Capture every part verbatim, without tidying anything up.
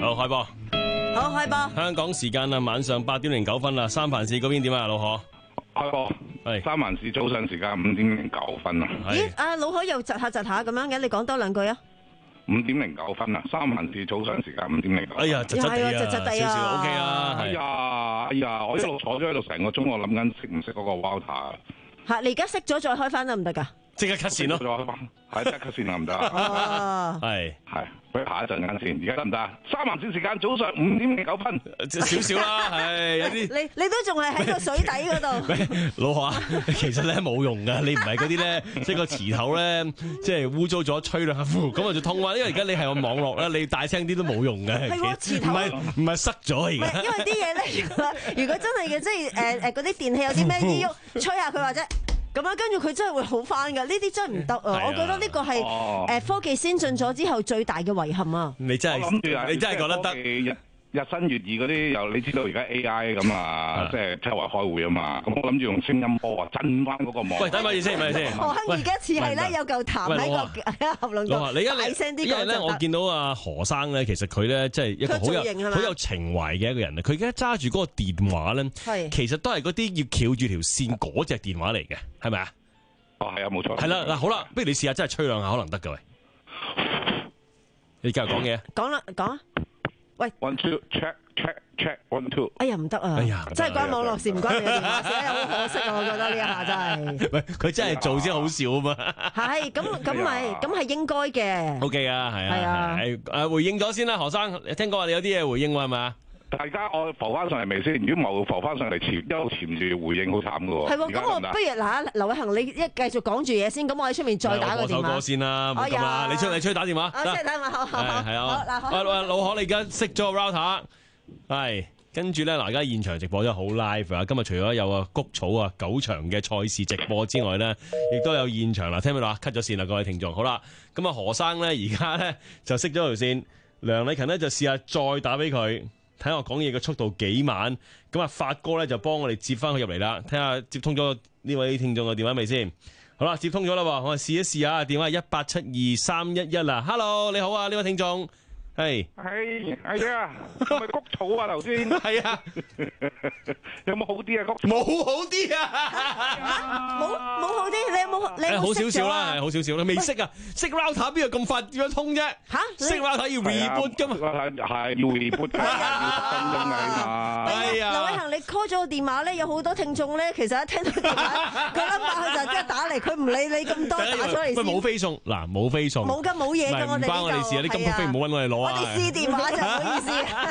好開波， 好開波。 香港時間啊，晚上八點零九分啦。三藩市嗰邊點啊，老何？ 開波係三藩市早上時間五點零九分啊。 咦？阿老何又窒下窒下咁樣嘅，你講多兩句啊。 五點零九分啊，三藩市早上時間五點零九。 哎呀，窒窒地啊， 窒窒地啊， 少少 OK 啊。 哎呀，哎呀，我一路坐咗喺度成個鐘，我諗緊識唔識嗰個 Walter 嚇，你而家熄咗再開翻得唔得㗎？ 即刻 cut 線咯， 係即刻 cut 線得唔得？ 哦， 係係，俾下一陣間先，而家得唔得？三藩市時間早上五點零九分， 少少啦，係有啲。 你你都仲係喺個水底嗰度。 老何啊，其實咧冇用噶，你唔係嗰啲咧，即係個池頭咧，即係污糟咗，吹兩下呼，咁啊就通啊。因為而家你係個網絡咧，你大聲啲都冇用嘅。 係喎，池頭唔係唔係塞咗而家。 因為啲嘢咧，如果如果真係嘅，即係誒誒嗰啲電器有啲咩依喐，吹下佢或者。咁樣跟住佢真係會好翻㗎，呢啲真係唔得啊！我覺得呢個係誒科技先進咗之後最大嘅遺憾啊！ 你真係你真係覺得得？ 日新月異嗰啲又你知道而家 A I 咁啊，即係周圍開會啊嘛，咁我諗住用聲音波啊震翻嗰個網。 喂，等埋意先，咪先。 何亨而家似係咧有嚿痰喺個喉嚨度，大聲啲講就得。 因為咧，我見到阿何生咧，其實佢咧即係一個好有好有情懷嘅一個人啊！佢而家揸住嗰個電話咧，其實都係嗰啲要翹住條線嗰隻電話嚟嘅，係咪啊？ 哦，係啊，冇錯。 係啦，嗱，好啦，不如你試下真係吹兩下，可能得㗎喂。你繼續講嘢。 講啦，講啊。喂 ，one two check check check one two。 哎呀，唔得啊！ 哎呀， 真係關網絡事，唔關你嘅電話事，好可惜啊！我覺得呢一下真係。 喂，佢真係做先好笑啊嘛。 係，咁咁咪咁係應該嘅。 O K 啊，係啊，係啊。誒，回應咗先啦，何生，聽講話你有啲嘢回應喎，係咪啊？ 大家我浮翻上嚟未先？如果冇浮翻上嚟，潛一路潛住回應，好慘噶喎。 係喎，咁我不如嗱，劉偉恒你一繼續講住嘢先，咁我喺出面再打個電話。 我播首歌先啦，冇咁啦，你出你出去打電話。 啊，出去打電話，好好好。 係啊，嗱，老何你而家熄咗個 router，係跟住咧嗱，而家現場直播真係好 live 啊！今日除咗有啊谷草啊九場嘅賽事直播之外咧，亦都有現場嗱，聽唔聽到啊？cut 咗線啦，各位聽眾。好啦，咁啊何生咧而家咧就熄咗條線，梁禮勤咧就試下再打俾佢。睇下我講嘢嘅速度幾慢，咁啊發哥咧就幫我哋接翻佢入嚟啦，睇下接通咗呢位聽眾嘅電話未先？好啦，接通咗啦，我哋試一試啊，電話係一八七二三一一啦。Hello， 你好啊，呢位聽眾。係， 係，係啊，係咪谷草啊？頭先係啊， 有冇好啲啊？谷冇好啲啊， 冇冇好啲，你有冇？你有冇好少少啦，係好少少啦，未識啊，識 router 邊度咁快點樣通啫？吓，識 router 要 reboot 噶嘛？ 係要 reboot 㗎，要十分鐘㗎嘛。 係啊， 劉偉恒，你 call 咗個電話咧，有好多聽眾咧，其實一聽到電話，佢 number 佢就即係打嚟，佢唔理你咁多打咗嚟先。 喂，冇飛送，嗱冇飛送， 冇㗎，冇嘢㗎，我哋呢度。 唔關我哋事啊，啲金曲飛唔好揾我哋攞。 我哋試電話就唔好意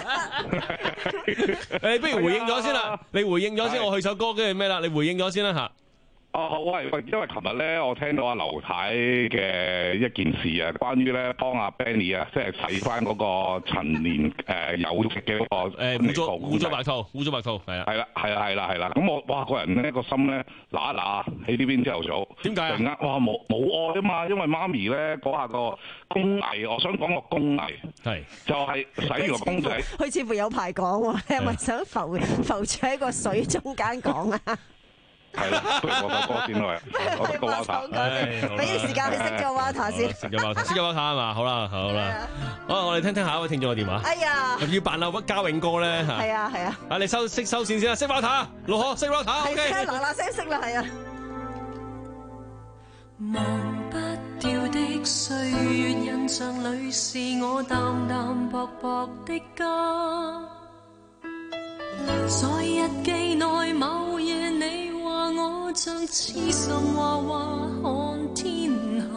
思。誒，不如回應咗先啦，你回應咗先，我去首歌跟住咩啦？你回應咗先啦嚇。 哦，好喂喂，因為琴日咧，我聽到阿劉太嘅一件事啊，關於咧幫阿 Benny 啊，即係洗翻嗰個陳年誒有色嘅嗰個誒污糟污糟白兔，污糟白兔係啊， 係啦係啦係啦係啦，咁我哇個人咧個心咧嗱一嗱喺呢邊朝頭早， 點解啊？ 突然間哇冇冇愛啊嘛，因為媽咪咧嗰下個工藝，我想講個工藝係就係洗個公仔， 佢似乎有排講喎，你係咪想浮浮住喺個水中間講啊？ 係啦，不如播首歌先啦，我識個 Walter， 俾啲時間你識咗 Walter 先， 識咗 Walter，識咗 Walter 係嘛？好啦，好啦，好，我哋聽聽下一位聽眾嘅電話。 哎呀， 要扮阿屈家永哥咧嚇。 係啊係啊。 啊，你收識收線先啦，識 Walter，老何識 Walter，OK。 係嗱嗱聲識啦，係啊。 忘不掉的歲月印象裏，是我淡淡薄薄的家。在日記內某夜你話我像痴心娃娃看天下，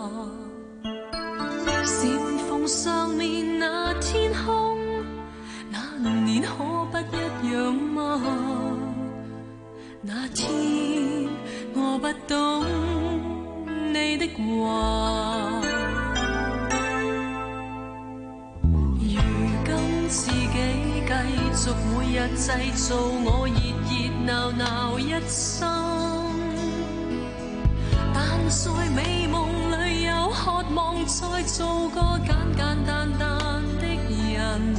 禪縫上面那天空，那年可不一樣嗎？那天我不懂你的話，如今自己繼續每日製造我熱熱鬧鬧一生，但在美夢裏有渴望再做個簡簡單單的人，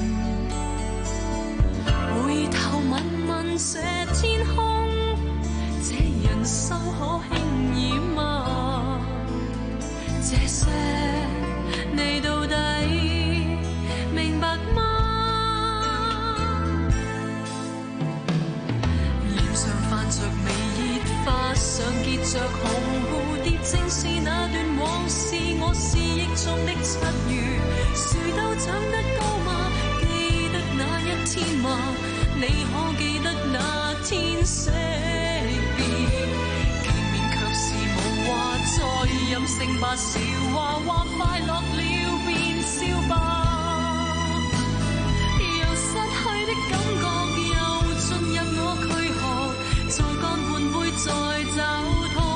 回頭問問這天空，這人生可輕易嗎？這些你到底明白嗎？ 着紅蝴蝶，正是那段往事，我思憶中的七月，樹都長得高嗎？記得那一天嗎？你可記得那天惜別？見面卻是無話，再任性吧，笑話話快樂了便笑吧。由失去的感覺又進入我軀殼，再乾半杯再找痛。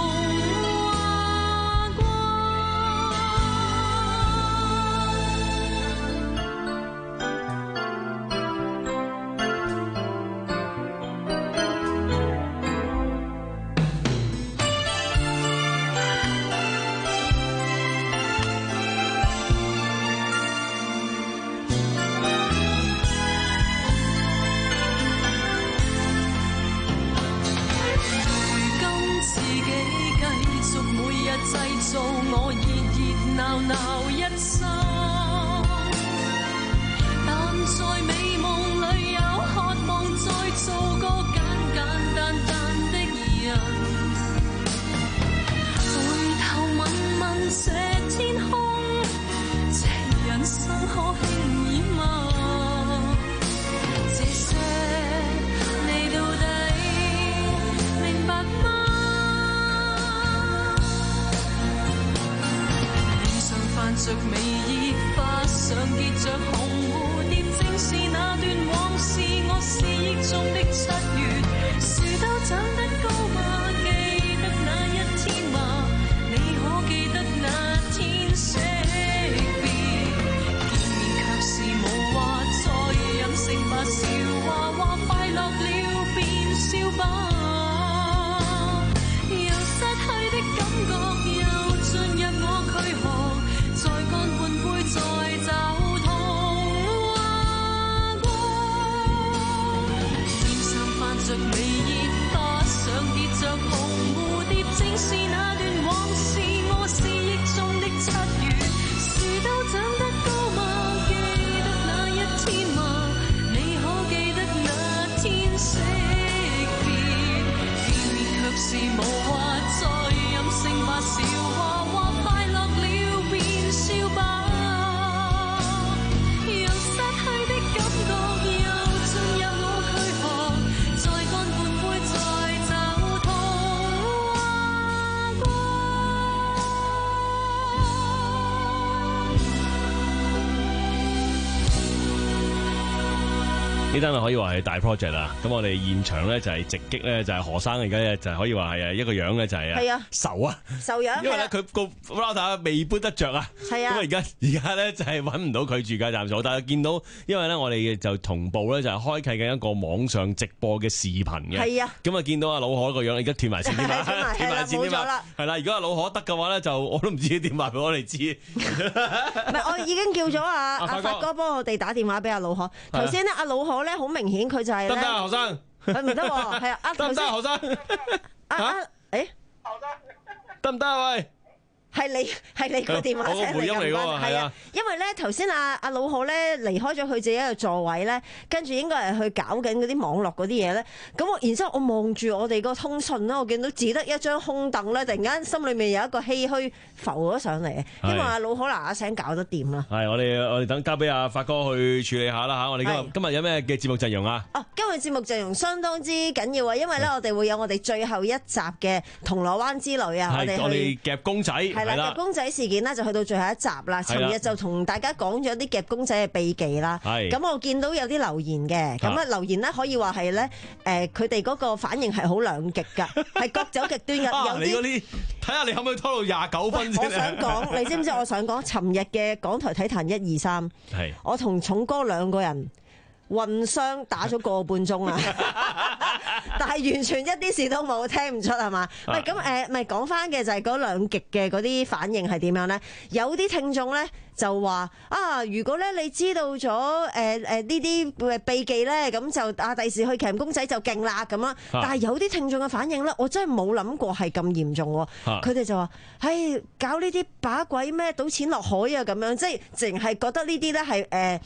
製造我熱熱鬧鬧一生，但在美夢裏有渴望再做個簡簡單單的人。回頭問問這天空，這人生可輕易嗎？這些你到底明白嗎？泛着微熱，髮上結着紅蝴蝶，正是那段往事，我思憶中的七月，樹都長得高嗎？記得那一天嗎？你可記得那天惜別？見面卻是無話，再任性吧，笑話話快樂了便笑吧。由失去的感覺又進入我軀殼，再乾半杯，再找痛劃過。臉上泛着微熱，髮上結着紅蝴蝶，正是那段往事，我思憶中的七月，樹都長得高嗎？記得那一天嗎？你可記得那天惜別？見面卻是無話，再任性吧，笑話話快樂了便笑吧。由失去的感覺又進入我軀殼，再乾半杯，再找痛劃過。 呢單啊可以話係大 project 啦，咁我哋現場咧就係直擊咧就係何生而家就係可以話係一個樣咧就係係啊愁啊， 受樣因為咧佢個 router 未搬得着啊， 係啊咁啊而家而家咧就係揾唔到佢住嘅暫時，但係見到因為咧我哋就同步咧就係開啟緊一個網上直播嘅視頻嘅， 係啊， 咁啊見到阿老可個樣而家斷埋線添嘛，斷埋線添嘛，係啦，如果阿老可得嘅話咧就我都唔知點話俾我哋知， 唔係我已經叫咗阿阿發哥幫我哋打電話俾阿老可，頭先咧阿老可咧好明顯佢就係得唔得啊，何生？ 佢唔得喎，係啊， 得唔得啊，何生？ 啊啊，誒， 得唔得啊？喂！ 係你係你個電話聲嚟回音嚟㗎喎，係啊， 因為咧頭先阿阿老可咧離開咗佢自己嘅座位咧，跟住應該係去搞緊嗰啲網絡嗰啲嘢咧。咁我然之後我望住我哋個通訊啦，我見到只得一張空凳咧，突然間心裏面有一個唏噓浮咗上嚟，希望阿老可嗱嗱聲搞得掂啦。 係我哋我哋等交俾阿發哥去處理下啦嚇。我哋今日今日有咩嘅節目陣容啊？哦， 今日節目陣容相當之緊要啊，因為咧我哋會有我哋最後一集嘅銅鑼灣之旅啊，我哋我哋夾公仔係啦，夾公仔事件呢就去到最後一集啦。尋日就同大家講咗啲夾公仔嘅秘技啦。咁我見到有啲留言嘅，咁啊留言呢可以話係咧誒，佢哋嗰個反應係好兩極㗎，係各走極端嘅。有啲啲睇下你可唔可以拖到廿九分先。 我想講，你知唔知我想講？尋日嘅港台體壇一二三，我同重哥兩個人混雙打咗個半鐘啊！但係完全一啲事都冇，聽唔出係嘛？喂，咁誒，咪講翻嘅就係嗰兩極嘅嗰啲反應係點樣咧？有啲聽眾咧就話啊，如果咧你知道咗誒誒呢啲秘技咧，咁就啊第時去鉗公仔就勁啦咁啊！但係有啲聽眾嘅反應咧，我真係冇諗過係咁嚴重喎。佢哋就話：唉，搞呢啲把鬼咩，賭錢落海啊咁樣，即係淨係覺得呢啲咧係誒。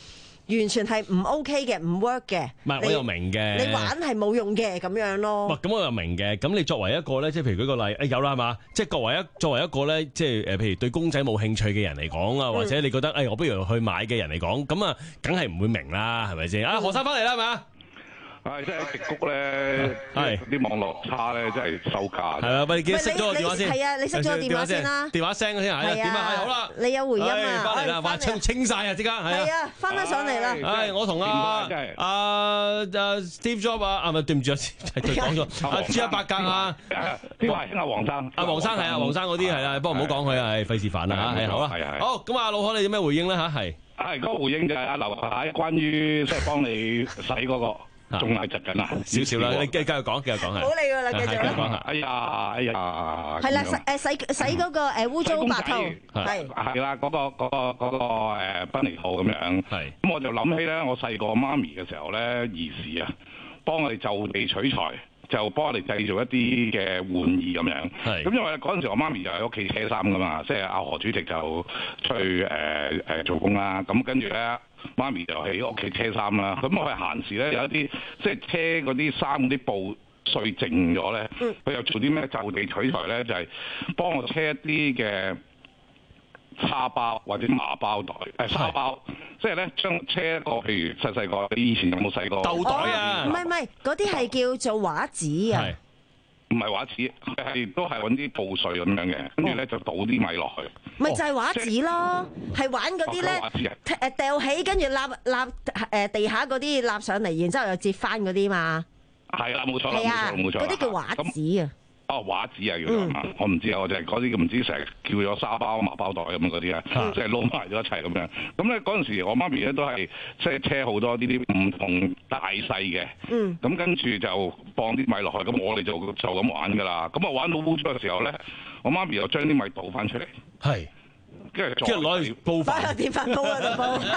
完全係唔 OK 嘅，唔 work 嘅。 唔係，我又明嘅。 你玩係冇用嘅咁樣咯。 哇，咁我又明嘅。咁你作為一個咧，即係譬如舉個例，誒有啦係嘛？即係作為一作為一個咧，即係誒，譬如對公仔冇興趣嘅人嚟講啊，或者你覺得誒，我不如去買嘅人嚟講，咁啊，梗係唔會明啦，係咪先？啊，何生翻嚟啦，係咪？ 係，即係直谷咧， 係啲網絡差咧，真係收價。 係啊，喂，你記得熄咗個電話先。 係啊，你熄咗個電話先啦。 電話聲先係啊，點啊？係好啦， 你有回音啊？ 翻嚟啦，話清清曬啊，即刻係啊。 係啊，翻返上嚟啦。 唉，我同阿阿阿 Steve Jobs 啊，啊唔係對唔住啊，佢講咗阿朱一伯格啊， 邊位？阿黃生。 阿黃生係啊，黃生嗰啲係啦，不過唔好講佢啊，係費事煩啦嚇。係好啦，好咁啊，老何你有咩回應咧嚇？係係嗰個回應就係阿劉太關於即係幫你洗嗰個。仲係窒緊啊！ 少少啦，你繼繼續講，繼續講係。 好理㗎啦，繼續啦。 講下。 哎呀，哎呀。 係啦，洗誒洗洗嗰個誒污糟白兔。係。 係啦，嗰個嗰個嗰個誒賓尼兔咁樣。係。咁我就諗起咧，我細個媽咪嘅時候咧，兒時啊，幫我哋就地取材，就幫我哋製造一啲嘅玩意咁樣。係。咁因為嗰陣時我媽咪就喺屋企車衫噶嘛，即係阿何主席就出去誒誒做工啦。咁跟住咧。媽咪就喺屋企車衫啦，咁我係閒時咧有一啲即係車嗰啲衫嗰啲布碎淨咗咧，佢、嗯、又做啲咩就地取材咧，就係、是、幫我車一啲嘅叉包或者麻包袋，誒沙包，即係咧將車一個譬如細細個，你以前有冇細個豆袋啊？ 唔係唔係，嗰啲係叫做畫紙啊。 唔係畫紙，係都係揾啲布碎咁樣嘅，跟住咧就倒啲米落去。 咪就係畫紙咯，係玩嗰啲咧，誒掉起跟住立立誒地下嗰啲立上嚟，然之後又折翻嗰啲嘛。 係啦，冇錯啦，冇錯冇錯。 嗰啲叫畫紙啊。 哦，畫紙啊，叫做嘛，我唔知啊，我就係嗰啲唔知成日叫咗沙包、麻包袋咁嗰啲啊，即係撈埋咗一齊咁樣。咁咧嗰陣時，我媽咪咧都係即係車好多呢啲唔同大細嘅。嗯。咁跟住就放啲米落去，咁我哋就就咁玩㗎啦。咁啊玩到污糟嘅時候咧，我媽咪又將啲米倒翻出嚟。係。跟住跟住攞嚟煲飯。擺喺電飯煲嗰度煲。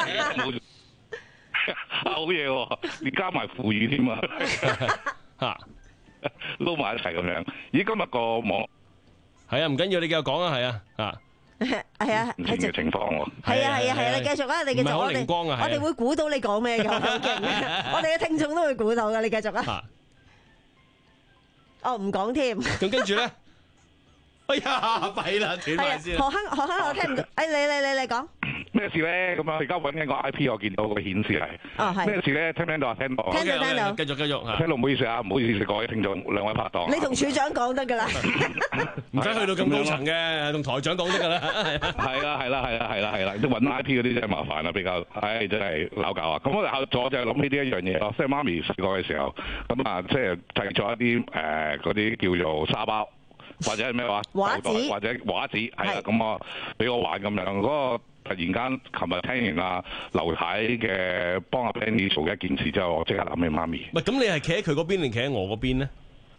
好嘢喎！你加埋腐乳添啊！嚇〜撈埋一齊咁樣，咦？今日個網係啊，唔緊要，你繼續講啊，係啊，啊， 係啊， 唔同嘅情況喎， 係啊，係啊，係啊，你繼續啊，你繼續，我哋我哋會估到你講咩嘅，好勁啊！我哋嘅聽眾都會估到嘅，你繼續啊。哦，唔講添。 咁跟住咧，哎呀，弊啦，斷埋先。 何坑何坑，我聽唔到。哎，你你你你講。 咩事咧？咁啊，而家揾緊個 I P， 我見到個顯示係。哦，係。咩事咧？聽唔聽到啊？聽到。 聽到聽到。 繼續繼續。 聽到唔好意思啊，唔好意思，各位聽眾兩位拍檔。 你同處長講得㗎啦。 唔使去到咁高層嘅，同台長講得㗎啦。 係啦係啦係啦係啦係啦，都揾 I P 嗰啲真係麻煩啦，比較，唉真係鬧交啊！咁我哋後座就係諗起呢一樣嘢咯，即係媽咪細個嘅時候，咁啊即係製作一啲誒嗰啲叫做沙包。或者係咩話？ 畫紙或者畫紙係啦，咁我俾我玩咁樣。嗰、那個突然間，琴日聽完阿劉太嘅幫阿 Benny 做一件事之後，我即刻諗起媽咪。 唔係咁，你係企喺佢嗰邊定企喺我嗰邊咧？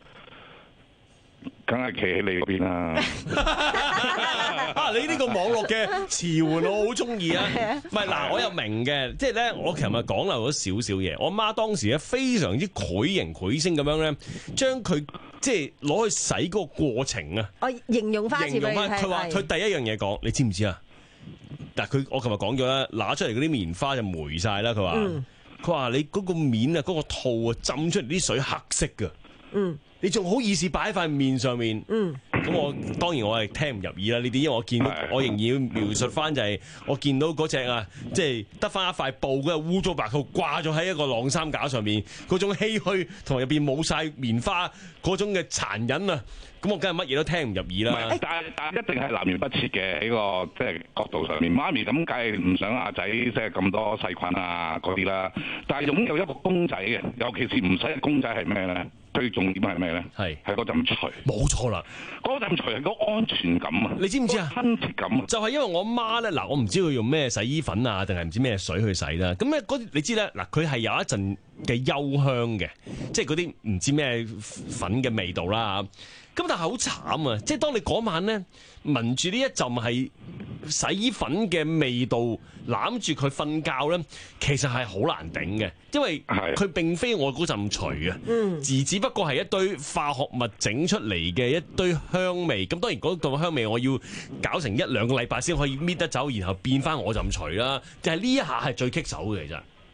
梗係企喺你嗰邊啦！ 啊，你呢個網絡嘅詞彙我好中意啊！唔係嗱，我又明嘅，即係咧，我琴日講漏咗少少嘢。我媽當時咧非常之繪形繪聲咁樣咧，將佢即係攞去洗嗰個過程啊！ 我形容翻， 形容翻，佢話佢第一樣嘢講，你知唔知啊？但係佢我琴日講咗啦，拿出嚟嗰啲棉花就霉晒啦。佢話佢話你嗰個面啊，嗰個套啊，浸出嚟啲水黑色㗎。嗯。你仲好意思擺喺塊面上面？嗯，咁我當然我係聽唔入耳啦呢啲，因為我見到我仍然要描述翻就係我見到嗰隻啊，即係得翻一塊布嗰個污糟白兔掛咗喺一個晾衫架上面，嗰種唏噓同埋入邊冇晒棉花嗰種嘅殘忍啊！咁我梗係乜嘢都聽唔入耳啦。 但係但係一定係南轅北轍嘅喺個即係角度上面，媽咪咁梗係唔想阿仔即係咁多細菌啊嗰啲啦。但係擁有一個公仔嘅，尤其是唔使嘅公仔係咩咧？最重點係咩咧？係係嗰陣除， 冇錯啦。 嗰陣除係個安全感啊！ 你知唔知啊？ 親切感啊！ 就係因為我媽咧，嗱，我唔知佢用咩洗衣粉啊，定係唔知咩水去洗啦。咁咧嗰你知咧，嗱，佢係有一陣嘅幽香嘅，即係嗰啲唔知咩粉嘅味道啦。咁但係好慘啊！即係當你嗰晚咧聞住呢一陣係洗衣粉嘅味道，攬住佢瞓覺咧，其實係好難頂嘅，因為佢並非我嗰陣除啊，而只不過係一堆化學物整出嚟嘅一堆香味。咁當然嗰度香味我要搞成一兩個禮拜先可以搣得走，然後變翻我陣除啦。就係呢一下係最棘手嘅，其實。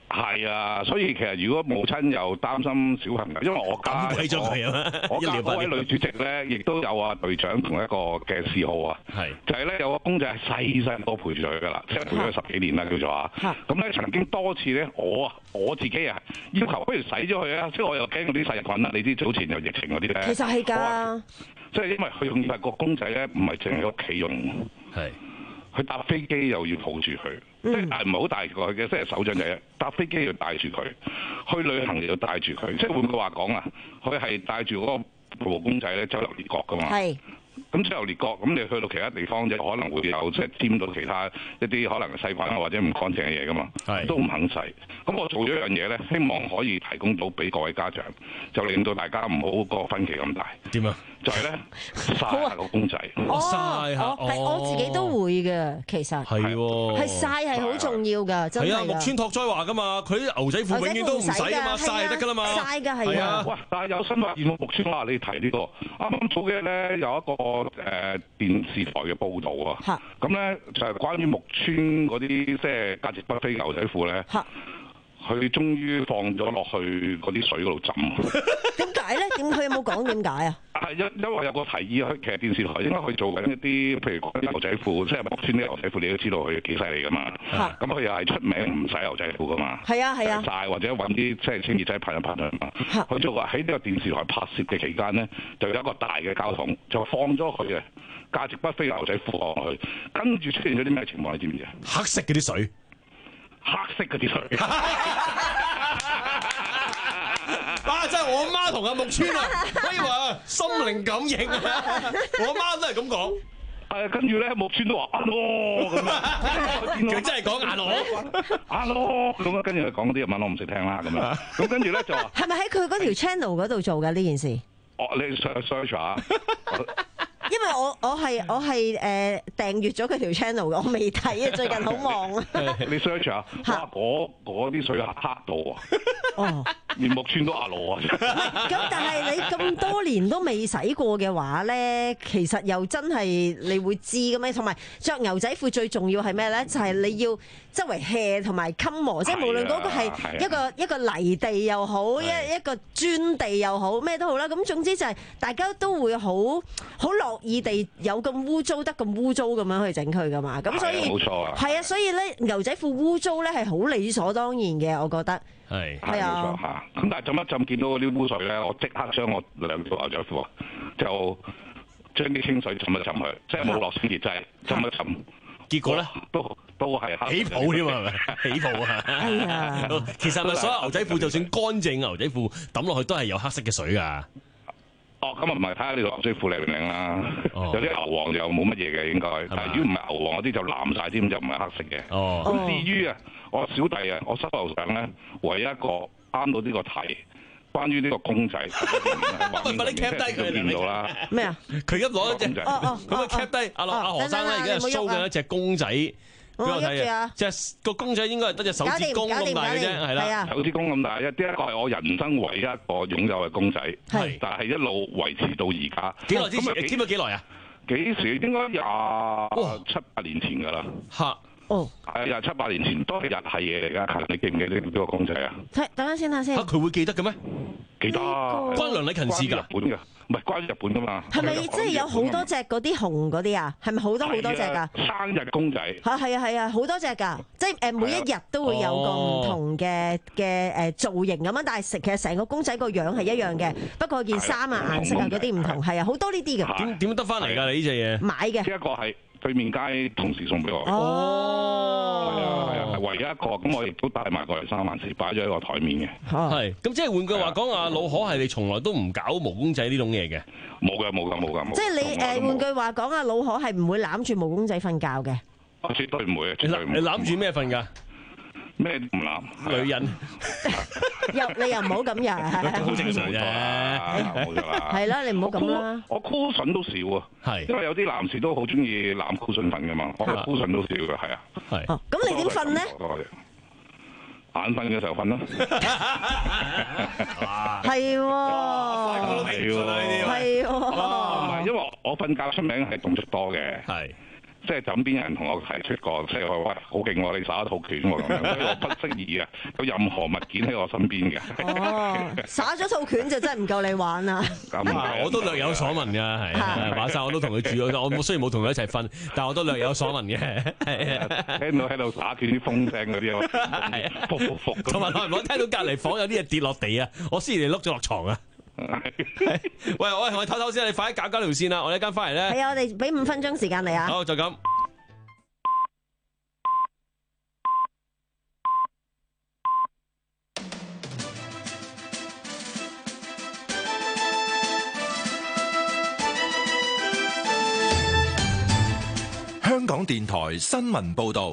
係啊，所以其實如果母親又擔心小朋友，因為我家鬼咗佢啊嘛， 我家嗰位女主席咧，亦都有啊隊長同一個嘅嗜好啊， 係就係咧有個公仔係細細個陪住佢噶啦，即係陪咗佢十幾年啦叫做啊。咁咧曾經多次咧，我啊我自己啊要求不如洗咗佢啊，即係我又驚嗰啲細菌啦。你知早前有疫情嗰啲咧， 其實係㗎， 即係因為佢用係個公仔咧，唔係淨係喺屋企用， 係。 佢搭飛機又要抱住佢，即係唔係好大個嘅，即係手掌仔。搭飛機要帶住佢，去旅行又要帶住佢。即係換句話講啊，佢係帶住嗰個毛公仔咧周遊列國噶嘛。係。咁周遊列國，咁你去到其他地方就可能會有即係沾到其他一啲可能細菌或者唔乾淨嘅嘢噶嘛。係。都唔肯洗。咁我做咗一樣嘢咧，希望可以提供到俾各位家長，就令到大家唔好個分歧咁大。點啊？就係咧曬下個公仔。 哦，曬下。係我自己都會嘅，其實。係喎。係曬係好重要㗎，真係。係啊，木村拓哉話㗎嘛，佢啲牛仔褲永遠都唔洗㗎嘛，曬就得㗎啦嘛。曬㗎係啊。 喂，但係有新發現喎，木村話你提呢個，啱啱早幾日咧有一個誒電視台嘅報導啊。咁咧就係關於木村嗰啲即係價值不菲牛仔褲咧。佢終於放咗落去嗰啲水嗰度浸。 點解咧？點佢有冇講點解啊？ 係因因為有個提議，佢其實電視台應該去做緊一啲，譬如講啲牛仔褲，即係木村啲牛仔褲，你都知道佢幾犀利噶嘛。咁佢又係出名唔洗牛仔褲噶嘛。係啊係啊。曬或者揾啲即係清潔劑噴一噴啊嘛。佢就話喺呢個電視台拍攝嘅期間咧，就有一個大嘅膠桶，就放咗佢嘅價值不菲牛仔褲落去，跟住出現咗啲咩情況？你知唔知啊？ 黑色嗰啲水。 黑色嗰啲水， 啊！真係我媽同阿木村啊，可以話心靈感應啊！我媽都係咁講。 係跟住咧，木村都話阿羅咁樣， 佢真係講阿羅， 阿羅咁啊！跟住佢講嗰啲日文我唔識聽啦咁樣。咁跟住咧就話係咪喺佢嗰條 channel 嗰度做嘅呢件事？ 哦，你 search search 下。 因為我我係我係誒訂閱咗佢條 channel 嘅，我未睇啊，最近好忙啊。 你 search 下，哇！嗰嗰啲水黑到啊， 哦， 連木村都阿羅啊。 咁但係你咁多年都未洗過嘅話咧，其實又真係你會知嘅咩？同埋着牛仔褲最重要係咩咧？就係你要周圍 hea 同埋襟磨，即係無論嗰個係一個一個泥地又好，一一個磚地又好，咩都好啦。咁總之就係大家都會好好樂意地有咁污糟得咁污糟咁樣去整佢噶嘛，咁所以冇錯啊， 係啊，所以咧牛仔褲污糟咧係好理所當然嘅，我覺得係係啊。 冇錯嚇，咁但係浸一浸見到嗰啲污水咧，我即刻將我兩條牛仔褲就將啲清水浸一浸佢，即係冇落清潔劑，浸一浸。 結果咧都都係起泡添啊，係咪？起泡啊！ 係啊， 其實係咪所有牛仔褲就算乾淨牛仔褲抌落去都係有黑色嘅水㗎？ 哦，咁啊唔係，睇下你個牛仔褲靚唔靚啦。有啲牛黃就冇乜嘢嘅應該，但係如果唔係牛黃嗰啲就藍晒添，就唔係黑色嘅。哦。咁至於啊，我小弟啊，我手頭上咧唯一一個啱到呢個題，關於呢個公仔， 唔係你 cap 低佢見到啦。 咩啊？ 佢而家攞一隻，咁啊 cap 低阿阿何生咧，而家 show 緊一隻公仔俾我睇啊！即係個公仔應該係得隻手指公咁大嘅啫，係啦， 手指公咁大。一啲一個係我人生唯一一個擁有嘅公仔，係，但係一路維持到而家。 幾耐之前？簽咗幾耐啊？ 幾時？應該廿七八年前㗎啦。嚇！哦，係廿七八年前都係日系嘢嚟㗎。你記唔記得呢個公仔啊？ 睇，等陣先睇先。 嚇！佢會記得嘅咩？ 記得。 關梁禮勤事㗎。 日本㗎。唔係關於日本噶嘛？ 係咪即係有好多隻嗰啲熊嗰啲啊？係咪好多好多隻㗎？ 生日公仔嚇係啊係啊，好多隻㗎！即係誒每一日都會有個唔同嘅嘅誒造型咁樣，但係其實成個公仔個樣係一樣嘅，不過件衫啊顏色啊嗰啲唔同，係啊好多呢啲嘅。 點點得翻嚟㗎？你呢隻嘢買嘅。 呢一個係對面街同事送俾我。 哦， 係啊係啊，係唯一一個。咁我亦都帶埋過嚟三藩市，擺咗喺個台面嘅。 係。咁即係換句話講，阿老可係你從來都唔搞毛公仔呢種嘢嘅。 冇㗎冇㗎冇㗎冇。 即係你誒換句話講，阿老可係唔會攬住毛公仔瞓覺嘅。 我絕對唔會啊！絕對唔會。 你攬住咩瞓㗎？ 咩唔攬？ 女人。 又你又唔好咁樣， 好正常啫。 冇錯啦。 係啦，你唔好咁啦。 我 cushion 都少啊。係。因為有啲男士都好中意攬 cushion 瞓㗎嘛，我 cushion 都少嘅，係啊。係。 咁你點瞓咧？ 眼瞓嘅時候瞓咯， 係喎， 係喎， 係喎， 唔係因為我瞓覺出名係動作多嘅，係， 即係枕邊有人同我提出過，即係話喂好勁喎，你耍一套拳喎咁樣，所以我不適宜啊有任何物件喺我身邊嘅。 哦，耍咗套拳就真係唔夠你玩啦。 咁我都略有所聞㗎，係馬生我都同佢住，我雖然冇同佢一齊瞓，但係我都略有所聞嘅。 聽到喺度打拳啲風聲嗰啲，係服服服。 同埋耐唔耐聽到隔離房有啲嘢跌落地啊，我先嚟碌咗落床啊。喂，我同你唞唞先，你快啲搞搞條線啦，我哋一間翻嚟咧。 係啊，我哋俾五分鐘時間你啊。 好，就咁。 香港電台新聞報道。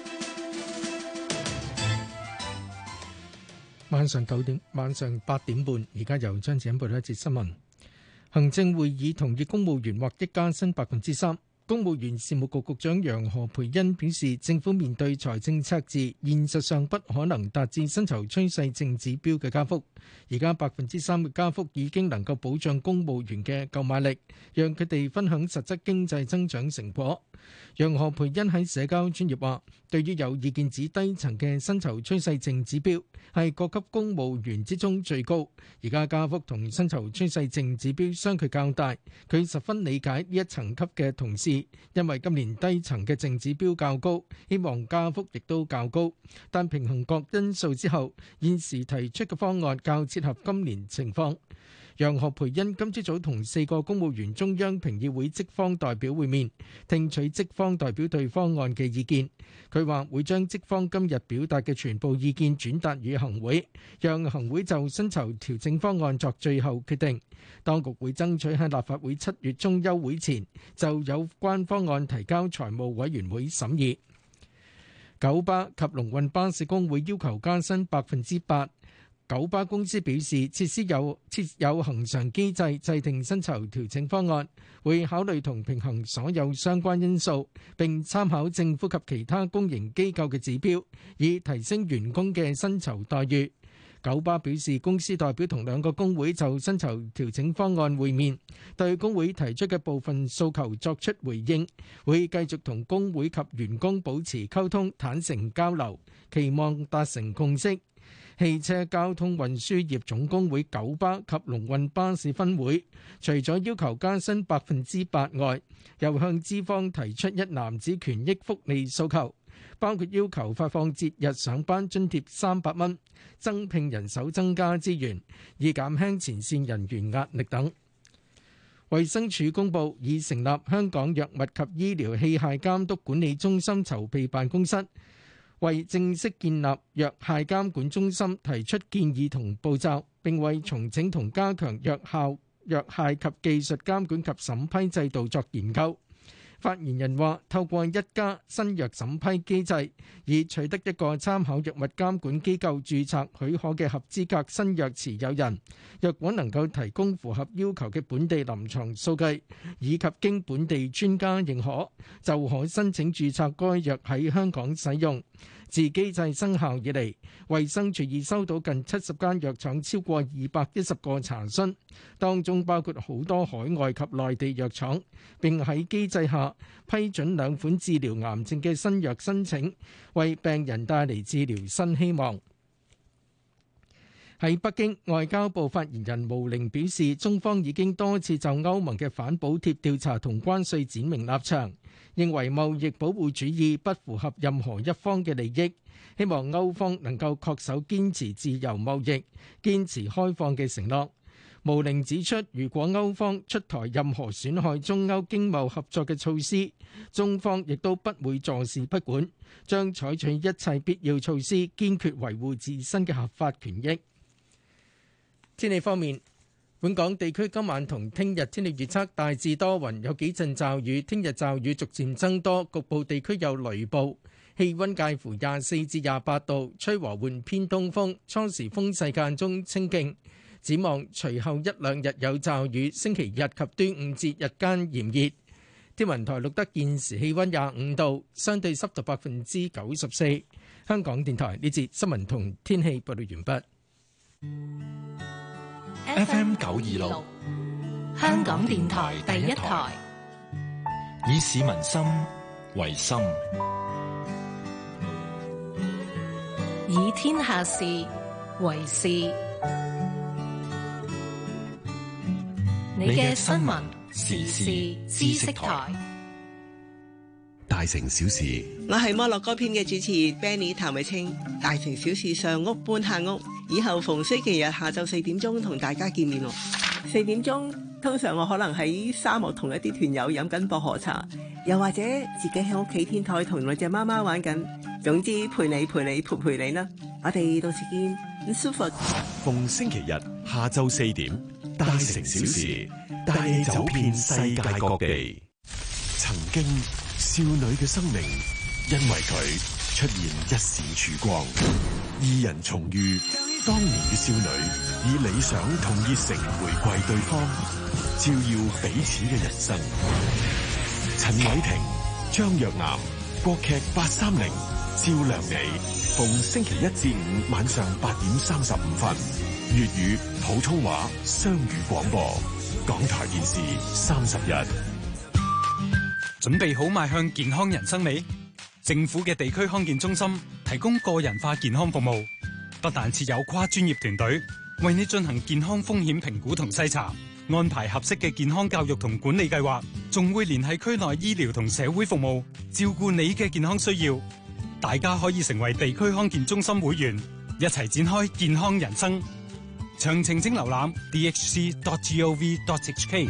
晚上九點，晚上八點半，而家由張子欣報道一節新聞。行政會議同意公務員獲益加薪百分之三。公務員事務局局長楊何蓓茵表示，政府面對財政赤字，現實上不可能達至薪酬趨勢淨指標嘅加幅。而家百分之三嘅加幅已經能夠保障公務員嘅購買力，讓佢哋分享實質經濟增長成果。楊何蓓茵喺社交專頁話，對於有意見指低層嘅薪酬趨勢淨指標係各級公務員之中最高，而家加幅同薪酬趨勢淨指標相距較大，佢十分理解呢一層級嘅同事，因為今年低層嘅淨指標較高，希望加幅亦都較高，但平衡各因素之後，現時提出嘅方案較切合今年情況。楊何蓓茵今朝早同四個公務員中央評議會職方代表會面，聽取職方代表對方案嘅意見。佢話會將職方今日表達嘅全部意見轉達予行會，讓行會就薪酬調整方案作最後決定。當局會爭取喺立法會七月中休會前就有關方案提交財務委員會審議。九巴及龍運巴士工會要求加薪百分之八。九巴公司表示，設施有設有恆常機制制定薪酬調整方案，會考慮同平衡所有相關因素，並參考政府及其他公營機構嘅指標，以提升員工嘅薪酬待遇。九巴表示，公司代表同兩個工會就薪酬調整方案會面，對工會提出嘅部分訴求作出回應，會繼續同工會及員工保持溝通、坦誠交流，期望達成共識。汽車交通運輸業總工會九巴及龍運巴士分會，除咗要求加薪百分之八外，又向資方提出一籃子權益福利訴求，包括要求發放節日上班津貼三百蚊、增聘人手、增加資源，以減輕前線人員壓力等。衛生署公佈已成立香港藥物及醫療器械監督管理中心籌備辦公室，為正式建立藥械監管中心提出建議同步驟，並為重整同加強藥效藥械及技術監管及審批制度作研究。發言人話，透過一家新藥審批機制，以取得一個參考藥物監管機構註冊許可嘅合資格新藥持有人，若果能夠提供符合要求嘅本地臨床數據，以及經本地專家認可，就可申請註冊該藥喺香港使用。自機制生效以嚟，衛生署已收到近七十間藥廠超過二百一十個查詢，當中包括好多海外及內地藥廠，並喺機制下批准兩款治療癌症嘅新藥申請，為病人帶嚟治療新希望。喺北京，外交部發言人毛寧表示，中方已經多次就歐盟嘅反補貼調查同關稅展明立場，認為貿易保護主義不符合任何一方嘅利益，希望歐方能夠恪守堅持自由貿易、堅持開放嘅承諾。毛寧指出，如果歐方出台任何損害中歐經貿合作嘅措施，中方亦都不會坐視不管，將採取一切必要措施，堅決維護自身嘅合法權益。天氣方面，本港地區今晚同聽日天氣預測大致多雲，有幾陣驟雨。聽日驟雨逐漸增多，局部地區有雷暴。氣溫介乎廿四至廿八度，吹和緩偏東風，初時風勢間中清勁。展望隨後一兩日有驟雨，星期日及端午節日間炎熱。天文台錄得現時氣溫廿五度，相對濕度百分之九十四。香港電台呢節新聞同天氣報道完畢。 F M 九二六，香港電台第一台，以市民心為心， 以天下事為事。你嘅新聞時事知識台， 大城小事。 我係摩洛哥篇嘅主持 Benny 譚偉清。大城小事上屋搬下屋，以後逢星期日下晝四點鐘同大家見面咯。四點鐘通常我可能喺沙漠同一啲團友飲緊薄荷茶，又或者自己喺屋企天台同兩隻貓貓玩緊。總之陪你陪你陪陪你啦。我哋到時見，唔舒服。 逢星期日下晝四點，大城小事帶你走遍世界各地。曾經少女嘅生命，因為佢出現一閃曙光。二人重遇，當年嘅少女以理想同熱誠回饋對方，照耀彼此嘅人生。陳偉霆、張若楠，國劇八三零照亮你。逢星期一至五晚上八點三十五分，粵語、普通話雙語廣播，港台電視三十日。 準備好邁向健康人生未？政府嘅地區康健中心提供個人化健康服務，不但設有跨專業團隊為你進行健康風險評估同篩查，安排合適嘅健康教育同管理計劃，仲會聯繫區內醫療同社會服務，照顧你嘅健康需要。大家可以成為地區康健中心會員，一齊展開健康人生。詳情請瀏覽 d h c dot gov dot h k。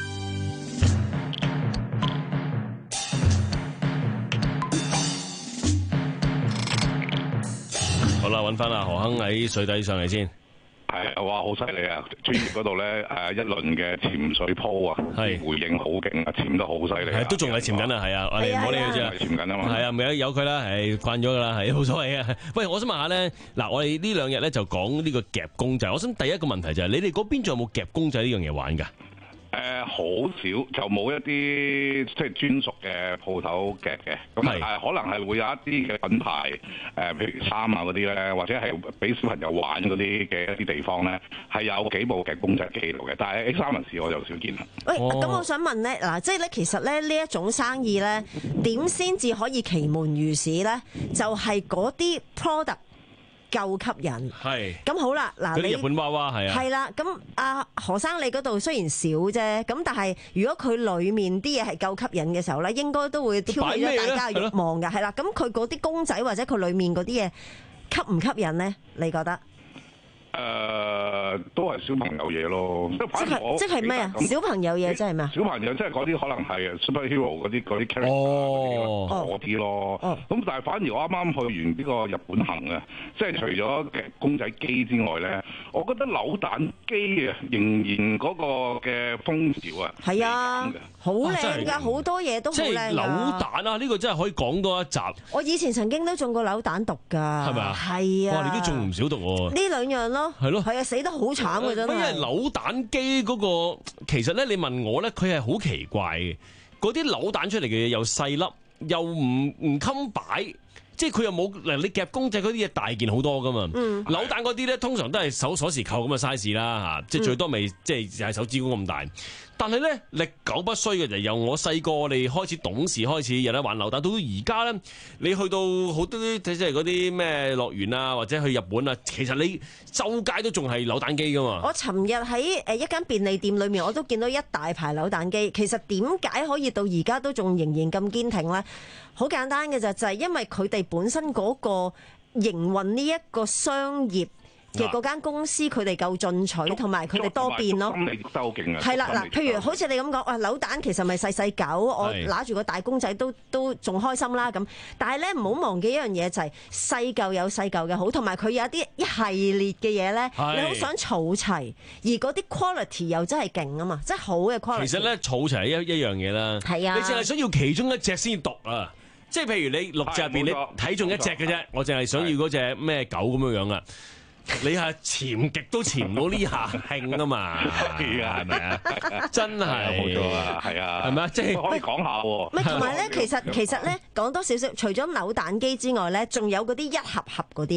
好啦，揾翻阿何鏗喺水底上嚟先。 係啊，哇，好犀利啊！專業嗰度咧，誒一輪嘅潛水鋪啊，係回應好勁啊，潛得好犀利。係都仲係潛緊啊，係啊，我哋唔好理佢啫。 潛緊啊嘛。 係啊，咪由佢啦，係慣咗噶啦，係冇所謂嘅。喂，我想問下咧，嗱，我哋呢兩日咧就講呢個夾公仔。我想第一個問題就係，你哋嗰邊仲有冇夾公仔呢樣嘢玩㗎？誒好、呃、少，就冇一啲即係專屬嘅鋪頭夾嘅，咁誒可能係會有一啲嘅品牌，誒、呃、譬如衫啊嗰啲咧，或者係俾小朋友玩嗰啲嘅一啲地方咧，係有幾部夾公仔機度嘅，但係 X 三文士我就少見啦。 喂，咁我想問咧，嗱，即係咧，其實咧呢一種生意咧，點先至可以其門如市咧？就係嗰啲 product。夠吸引，係咁好啦。嗱，你日本娃娃係啊，係啦。咁阿何生，你嗰度雖然少啫，咁但係如果佢裡面啲嘢係夠吸引嘅時候咧，應該都會挑起咗大家嘅慾望㗎。係啦，咁佢嗰啲公仔或者佢裡面嗰啲嘢吸唔吸引咧？你覺得？ 誒、呃，都係小朋友嘢咯，即係即係咩啊？小朋友嘢即係咩啊？ 小朋友即係嗰啲可能係 superhero 嗰啲嗰啲 character 嗰啲咯。咁、哦、但係反而我啱啱去完呢個日本行啊，即係除咗嘅公仔機之外咧，我覺得扭蛋機啊，仍然嗰個嘅風潮啊，係啊，好靚㗎，好多嘢都好靚。即係扭蛋啊！呢、呢個真係可以講多一集。我以前曾經都中過扭蛋毒㗎，係咪啊？係啊！哇！你都中唔少毒喎。呢兩樣咯。係咯，係啊，死得好慘嘅真係。因為扭蛋機嗰個，其實咧，你問我咧，佢係好奇怪嘅。嗰啲扭蛋出嚟嘅嘢又細粒，又唔唔襟擺，即係佢又冇嗱，你夾公仔嗰啲嘢大件好多噶嘛。嗯、扭蛋嗰啲咧，通常都係手鎖匙扣咁嘅 size 啦，吓，即係最多咪即係係手指公咁大。但係咧，歷久不衰嘅就由我細個我哋開始懂事開始有得玩扭蛋，到而家咧，你去到好多啲即係嗰啲咩樂園啊，或者去日本啊，其實你周街都仲係扭蛋機噶嘛。我尋日喺誒一間便利店裏面，我都見到一大排扭蛋機。其實點解可以到而家都仲仍然咁堅挺咧？好簡單嘅就就係因為佢哋本身嗰個營運呢一個商業嘅嗰間公司，佢哋夠進取，同埋佢哋多變咯。係啦，嗱，譬如好似你咁講，哇，扭蛋其實咪細細狗，我揦住個大公仔都都仲開心啦咁。但係咧，唔好忘記一樣嘢就係細嚿有細嚿嘅好，同埋佢有一啲一系列嘅嘢咧，你好想儲齊，而嗰啲 quality 又真係勁啊嘛，即係好嘅 quality。其實咧，儲齊係一一樣嘢啦。係啊，你淨係想要其中一隻先讀啊！即係譬如你六隻入邊，你睇中一隻嘅啫，我淨係想要嗰隻咩狗咁樣樣啊！你係潛極都潛到呢下興啊嘛，係啊，係咪啊？真係冇錯啊，係啊，係咪啊？即係可以講下喎。咪同埋咧，其實其實咧講多少少，除咗扭蛋機之外咧，仲有嗰啲一盒盒嗰啲啊。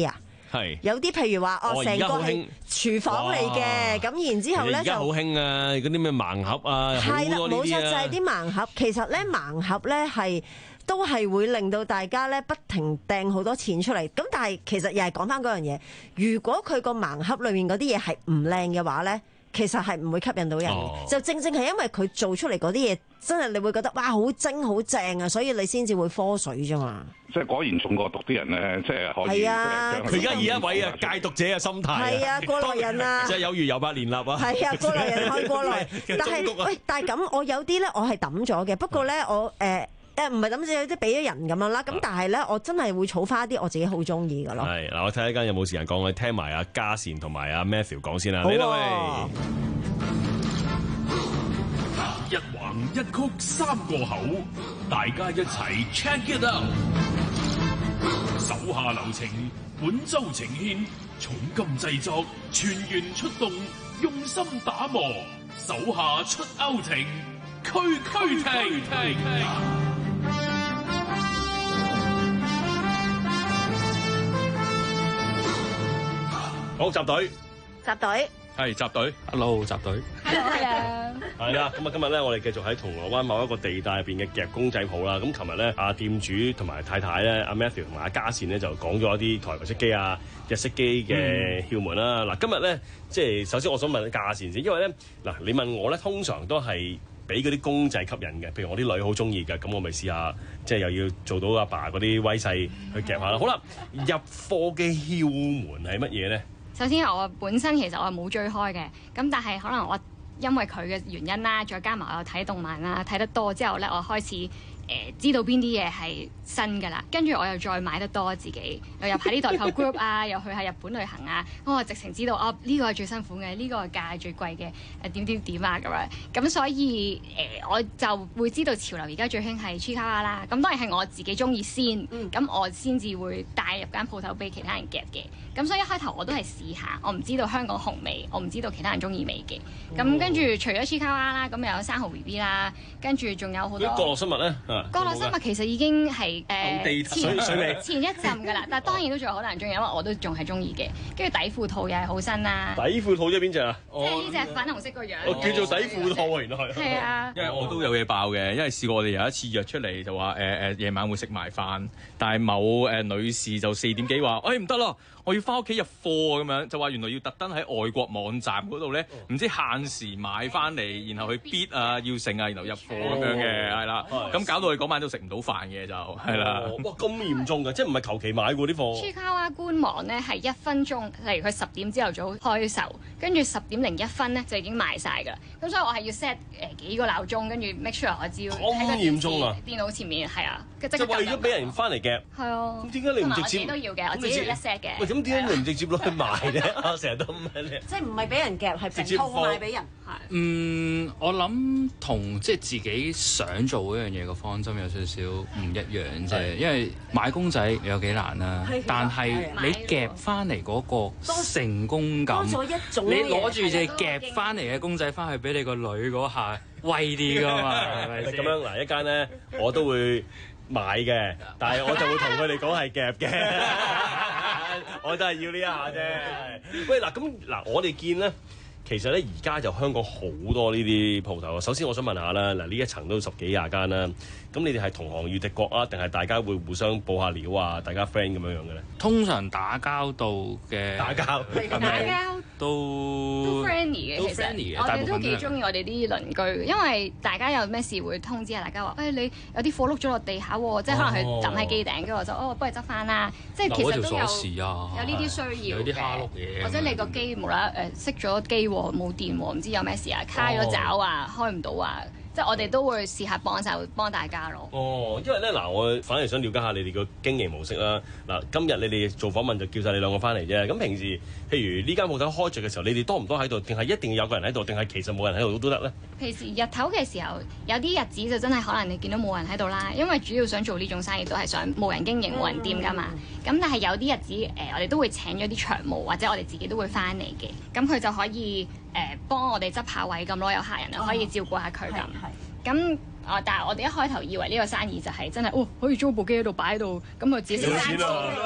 係有啲譬如話哦，成個係廚房嚟嘅，咁然之後咧就而家好興啊，嗰啲咩盲盒啊， 係啦， 好多呢冇錯就啲啊係啲盲盒。其實咧盲盒咧係都係會令到大家咧不停掟好多錢出嚟。咁但係其實又係講翻嗰樣嘢，如果佢個盲盒裏面嗰啲嘢係唔靚嘅話咧，其實係唔會吸引到人嘅。 哦就正正係因為佢做出嚟嗰啲嘢真係你會覺得哇好精好正啊，所以你先至會科水啫嘛。 即係果然中過毒啲人咧，即係可以。 係啊即係將佢而家以一位啊戒毒者嘅心態， 係啊過來人啊即係有如有百年立啊， 係啊，過來人可以過來，但係喂，但係咁，我有啲咧，我係抌咗嘅。不過咧，我誒誒唔係抌咗，有啲俾咗人咁樣啦。咁但係咧，我真係會儲翻啲我自己好中意嘅咯。 係嗱，我睇下一間有冇時間講，我聽埋阿嘉善同埋阿 Matthew 講先啦。 好啊你啦一橫一曲三個口，大家一齊 check it out。手下留情，本周呈獻重金製作，全員出動，用心打磨，手下出歐情，區區停。 好集隊， 集隊。 係集隊 ，Hello 集隊， 係啊， 係啦，咁啊今日咧，我哋繼續喺銅鑼灣某一個地帶入邊嘅夾公仔鋪啦。咁琴日咧，阿店主同埋太太咧，阿 Matthew 同埋阿嘉善咧，就講咗一啲台式機啊、日式機嘅竅門啦。嗱、嗯，今日咧，即係首先我想問嘉善先，因為咧，嗱，你問我咧，通常都係俾嗰啲公仔吸引嘅，譬如我啲女好中意嘅，咁我咪試下，即係又要做到阿爸嗰啲威勢去夾下啦。好啦，入貨嘅竅門係乜嘢咧？ 首先我本身其實我係冇追開嘅，咁但係可能我因為佢嘅原因啦，再加埋我有睇動漫啦，睇得多之後咧，我開始誒、呃、知道邊啲嘢係新㗎啦，跟住我又再買得多自己，又入喺啲代購 group 啊，又去下日本旅行啊，咁我直情知道哦呢、這個係最辛苦嘅，呢、這個係價係最貴嘅，誒點點點啊咁樣，咁所以誒、呃、我就會知道潮流而家最興係 Chiikawa 啦，咁當然係我自己中意先，咁、嗯、我先至會帶入間鋪頭俾其他人夾嘅。咁所以一開頭我都係試下，我唔知道香港紅味，我唔知道其他人中意味嘅。咁跟住除咗 Chiikawa啦，咁又有生蠔 B B 啦，跟住仲有好多。 啲角落生物咧， 角落生物其實已經係誒、呃、前水味前一陣㗎啦，但係當然都仲有好多人中意，因為我都仲係中意嘅。跟住底褲套又係好新啦。 底褲套即係邊隻啊？ 即係呢隻粉紅色個樣。 我叫做底褲套啊，原來係。 係啊。 因為我都有嘢爆嘅，因為試過我哋有一次約出嚟就話誒誒夜晚會食埋飯，但係某誒、呃、女士就四點幾話，誒唔得啦。我要翻屋企入貨咁樣，就話原來要特登喺外國網站嗰度咧，唔知限時買翻嚟，然後去 bid 啊，要剩啊，然後入貨咁樣嘅，係啦。咁搞到佢嗰晚都食唔到飯嘅就係啦。 哇，咁嚴重㗎，即係唔係求其買喎啲貨 ？Chiikawa官網咧係一分鐘，例如佢十點朝頭早開售，跟住十點零一分咧就已經賣晒㗎啦。咁所以我係要 set 誒幾個鬧鐘，跟住 make sure 我知要喺個嚴重啊電腦前面係啊， 即係為咗俾人翻嚟夾。 係啊。 咁點解你唔直接？ 我自己都要嘅，我自己要一 set 嘅。 咁點解你唔直接攞去賣咧？我成日都唔係咧， 即係唔係俾人夾，係直接賣俾人。係。 嗯，我諗同即係自己想做嗰樣嘢個方針有少少唔一樣啫。因為買公仔有幾難啦，但係你夾翻嚟嗰個成功感，你攞住隻夾翻嚟嘅公仔翻去俾你個女嗰下威啲㗎嘛，係咪先？ 咁樣嗱，一間咧我都會買嘅，但係我就會同佢哋講係夾嘅，我都係要呢一下啫。喂，嗱咁嗱，我哋見咧，其實咧而家就香港好多呢啲鋪頭啊。首先我想問下啦，嗱呢一層都十幾廿間啦，咁你哋係同行如敵國啊，定係大家會互相報下料啊，大家 friend 咁樣樣嘅咧？ 通常打交道嘅打交， 打交都都 friendly 嘅，其實我哋都幾中意我哋啲鄰居，因為大家有咩事會通知下大家話，誒、哎、你有啲貨碌咗落地下喎，即係可能佢抌喺機頂，跟住我就哦幫你執翻啦，即係其實都有有呢啲需要嘅，或者你個機無啦誒熄咗機喎，冇電喎，唔知有咩事啊，卡咗爪啊，開唔到啊。即係我哋都會試下幫手幫大家咯。 哦，因為咧嗱，我反而想了解下你哋個經營模式啦。嗱，今日你哋做訪問就叫晒你兩個翻嚟啫。咁平時譬如呢間鋪頭開着嘅時候，你哋多唔多喺度？定係一定要有個人喺度？定係其實冇人喺度都得咧？ 平時日頭嘅時候，有啲日子就真係可能你見到冇人喺度啦，因為主要想做呢種生意都係想冇人經營、冇人掂㗎嘛。咁但係有啲日子誒、呃，我哋都會請咗啲長務，或者我哋自己都會翻嚟嘅。咁佢就可以誒、呃、幫我哋執下位咁咯，有客人就可以照顧下佢咁。咁啊、哦！但係我哋一開頭以為呢個生意就係真係，哦，可以租部機喺度擺喺度，咁啊自己賺錢。其實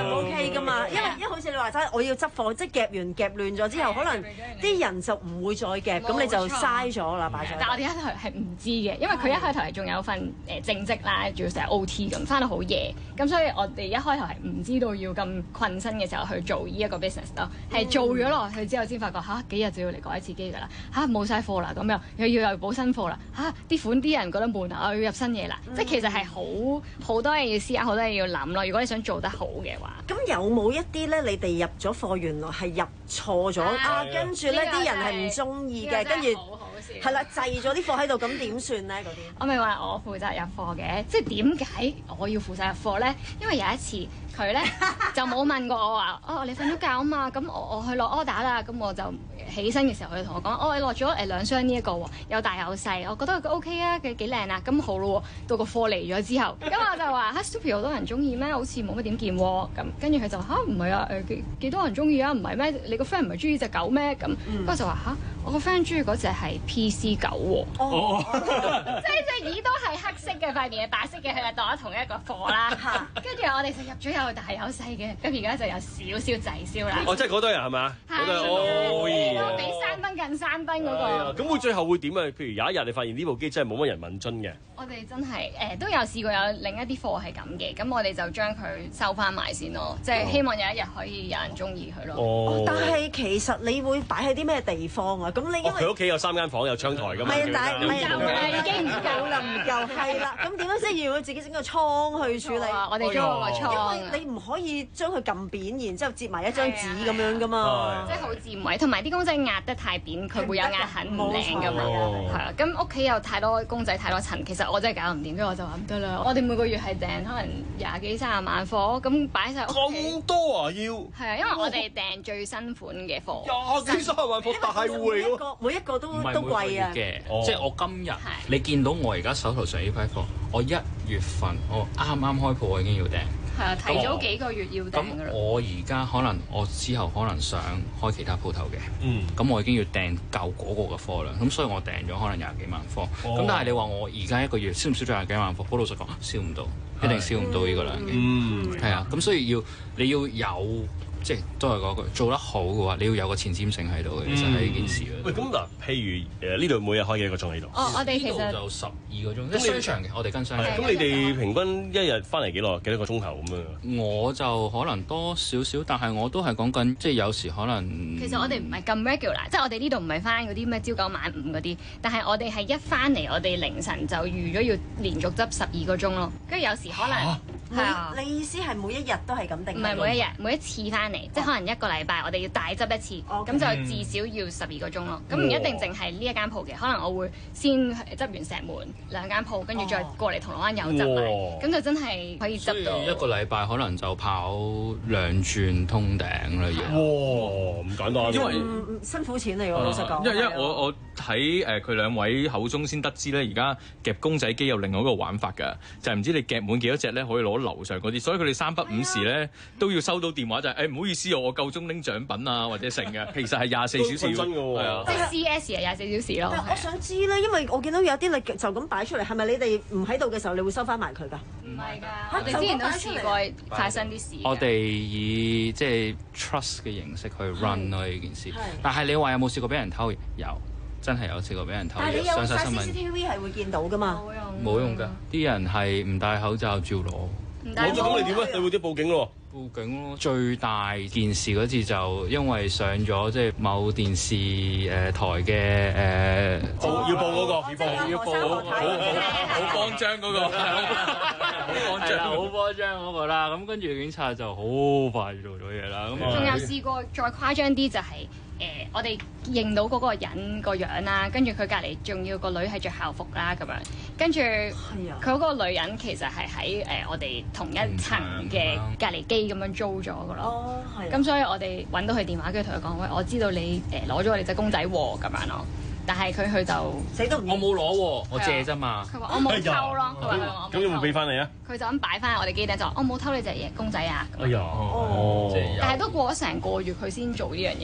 係唔 OK 噶嘛，因為因為好似你話齋，我要執貨，即係夾完夾亂咗之後，可能啲人就唔會再夾，咁你就嘥咗啦，擺咗。 但係我哋一開頭係唔知嘅，因為佢一開頭係仲有份誒正職啦，仲要成日 O T 咁，翻到好夜，咁所以我哋一開頭係唔知道要咁困身嘅時候去做呢一個 business 咯，係做咗落去之後先發覺嚇幾日就要嚟改一次機㗎啦，嚇冇晒貨啦，咁樣又要又補新貨啦，嚇啲款啲人覺得悶啊，我要入新嘢啦，即係其實係好好多嘢要思考，好多嘢要諗咯。如果你想做得好嘅話， 咁有冇一啲咧？你哋入咗貨原來係入錯咗啊，跟住咧啲人係唔中意嘅，跟住係啦，滯咗啲貨喺度，咁點算咧？嗰啲我咪話我負責入貨嘅，即係點解我要負責入貨咧？因為有一次佢咧就冇問過我話，哦你瞓咗覺啊嘛，咁我我去落 order 啦，咁我就起身嘅時候佢就同我講，哦你落咗誒兩箱呢一個喎，有大有細，我覺得佢 OK 啊，佢幾靚啊，咁好咯喎，到個貨嚟咗之後，咁我就話嚇 Stupid 好多人中意咩？好似冇乜點見喎，咁跟住佢就話嚇唔係啊誒幾幾多人中意啊？唔係咩？你個 friend 唔係中意隻狗咩？咁不過就話嚇我個 friend 中意嗰隻係 P C 狗喎，哦、即係隻耳都係黑色嘅，塊面係白色嘅，佢就當咗同一個貨啦。跟住我哋就入咗有大有細嘅，咁而家就有少少滯銷啦。 哦，即係嗰堆人係咪啊？嗰堆哦， 比山登近山登嗰個。 咁會最後會點啊？譬如有一日你發現呢部機真係冇乜人問津嘅。 我哋真係誒、呃、都有試過有另一啲貨係咁嘅，咁我哋就將佢收翻埋先咯，即係希望有一日可以有人中意佢咯。 哦，但係其實你會擺喺啲咩地方啊？咁你因為佢屋企有三間房有窗台㗎嘛？ 係啊，但係唔夠啦，已經唔夠啦，唔夠夠係啦。咁點樣先要自己整個倉去處理？ 我哋裝個倉， 因為你唔可以將佢撳扁，然之後摺埋一張紙咁樣㗎嘛。 即係好佔位，同埋啲公仔壓得太扁，佢會有壓痕唔靚㗎嘛。係啊，咁屋企有太多公仔太多塵，其實我真係搞唔掂，跟住我就話唔得啦。我哋每個月係訂可能廿幾三十萬貨，咁擺晒屋企。 咁多啊要？ 係啊，因為我哋訂最新款嘅貨。 廿幾三十萬貨大戶嚟喎，每一個都都貴啊。 嘅，即係我今日你見到我而家手頭上呢批貨，我一月份我啱啱開鋪，我已經要訂。 係啊，提早幾個月要訂㗎啦。 我而家可能我之後可能想開其他鋪頭嘅， 嗯， 咁我已經要訂夠嗰個嘅貨量，咁所以我訂咗可能廿幾萬貨。咁、哦、但係你話我而家一個月燒唔燒咗廿幾萬貨？好老實講，燒唔到，一定燒唔到呢個量嘅。嗯，係啊，咁所以要你要有。即係都係嗰句，做得好嘅話，你要有個前瞻性喺度嘅，其實係呢件事。 喂，咁嗱，譬如誒呢度每日開幾個鐘喺度？ 哦，我哋其實就十二個鐘，即係商場嘅，我哋跟商場。 咁你哋平均一日翻嚟幾耐？幾多個鐘頭咁樣？ 我就可能多少少，但係我都係講緊，即係有時可能。 其實我哋唔係咁 regular，即係我哋呢度唔係翻嗰啲咩朝九晚五嗰啲，但係我哋係一翻嚟，我哋凌晨就預咗要連續執十二個鐘咯。跟住有時可能係啊， 你意思係每一日都係咁定？ 唔係每一日，每一次翻嚟，即係可能一個禮拜我哋要大執一次，咁就至少要十二個鐘咯。咁唔一定淨係呢一間鋪嘅，可能我會先執完石門兩間鋪，跟住再過嚟銅鑼灣又執埋，咁就真係可以執到。 一個禮拜可能就跑兩轉通頂啦，要。 哇，唔簡單， 因為辛苦錢嚟喎，老實講。 因為因為我我喺誒佢兩位口中先得知咧，而家夾公仔機有另外一個玩法㗎，就係唔知你夾滿幾多隻咧，可以攞樓上嗰啲，所以佢哋三不五時咧都要收到電話，就係誒唔好意思，我夠鐘拎獎品啊或者成嘅，其實係廿四小時真㗎喎， 係啊， 即係 C S 係廿四小時咯。 但我想知咧，因為我見到有啲你就咁擺出嚟，係咪你哋唔喺度嘅時候，你會收翻埋佢㗎？ 唔係㗎，我哋之前都試過發生啲事。 我哋以即係 trust 嘅形式去 run 咯呢件事，但係你話有冇試過俾人偷？有。真係有試過俾人偷嘢，上晒新聞。 C C T V 係會見到㗎嘛？ 冇用㗎，啲人係唔戴口罩照攞。 攞咗咁你點啊？你會啲報警咯？ 報警咯！最大件事嗰次就因為上咗即係某電視誒台嘅誒， 要報嗰個，要報要報，好好慌張嗰個，好慌張， 好慌張嗰個啦。咁跟住警察就好快做咗嘢啦。咁仲有試過再誇張啲就係。誒、呃，我哋認到嗰個人個樣啦，跟住佢隔離仲要個女係着校服啦，咁樣跟住佢嗰個女人其實係喺誒我哋同一層嘅隔離機咁樣租咗㗎咯。哦，係。咁所以我哋揾到佢電話，跟住同佢講：喂，我知道你誒攞咗我哋隻公仔喎，咁樣咯。但係佢佢就死都唔， 我冇攞喎，我借啫嘛。 佢話我冇偷咯，佢話咁有冇俾翻你啊？ 佢就咁擺翻喺我哋機頂就話我冇偷你隻嘢公仔啊。 哎呀，哦， 但係都過咗成個月佢先做呢樣嘢。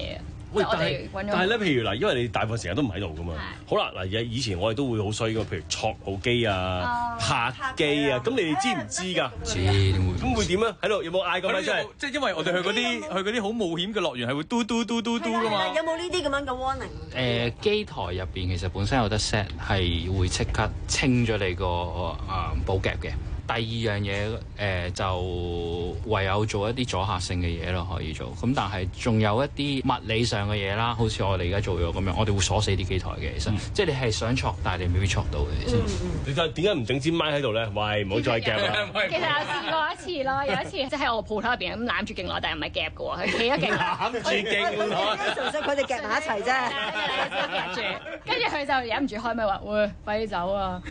喂，但係我哋揾咗但係咧，譬如嗱，因為你大部分時間都唔喺度噶嘛。好啦，嗱，以前我哋都會好衰噶，譬如錯號機啊、拍機啊，咁你哋知唔知㗎？ 知點會？ 咁會點啊？喺度有冇嗌過咪？即係即係因為我哋去嗰啲去嗰啲好冒險嘅樂園係會嘟嘟嘟嘟嘟㗎嘛。 有冇呢啲咁樣嘅 warning？ 誒機台入邊其實本身有得 set 係會即刻清咗你個誒保夾嘅。第二樣嘢誒、呃、就唯有做一啲阻嚇性嘅嘢咯，可以做。咁但係仲有一啲物理上嘅嘢啦，好似我哋而家做咗咁樣，我哋會鎖死啲機台嘅。其實、嗯、即係你係想錯，但係你未必錯到嘅。其實、嗯、 你就點解唔整支咪喺度咧？喂，唔好再夾啦！ 其實我試過一次咯，有一次即係喺我鋪頭入邊咁攬住勁耐，但係唔係夾嘅喎，佢企一勁攬住勁耐， 純粹佢哋夾埋一齊啫。 夾住，跟住佢就忍唔住開咪話：喂，快啲走啊！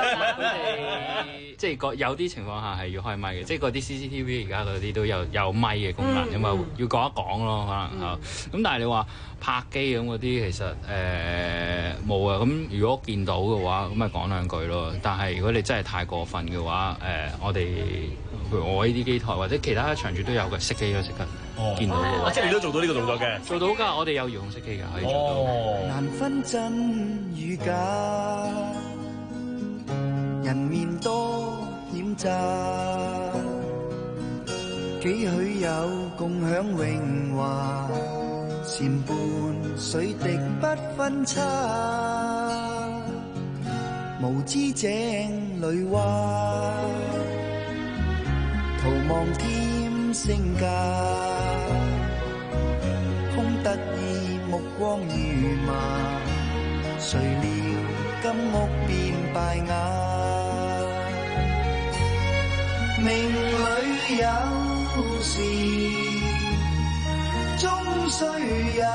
即係個有啲情況下係要開咪嘅，即係嗰啲 C C T V 而家嗰啲都有有咪嘅功能，咁啊、嗯、要講一講咯，可能嚇。咁、嗯、但係你話拍機咁嗰啲其實誒冇啊。咁、呃、如果見到嘅話，咁咪講兩句咯。但係如果你真係太過分嘅話，誒、呃、我哋譬如我呢啲機台或者其他場主都有嘅，熄機咯，即刻見到嘅。 哦、即係你都做到呢個動作嘅？ 做到㗎，我哋有遙控熄機㗎，可以做到。 哦、 難分真與假，人面多險詐，幾許有共享榮華，禪伴水滴不分差，無知井裏蛙，徒望添身價，空得意目光如麻，誰料金屋變敗瓦。命裏有時終須有，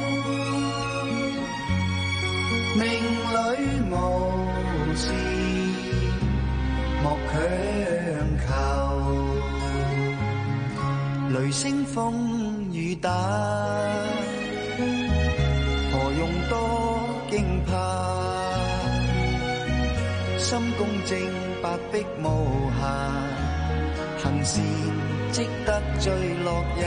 命裏無時莫強求。雷聲風雨打，何用多驚怕？心公正，白璧無瑕。行善積得最樂也。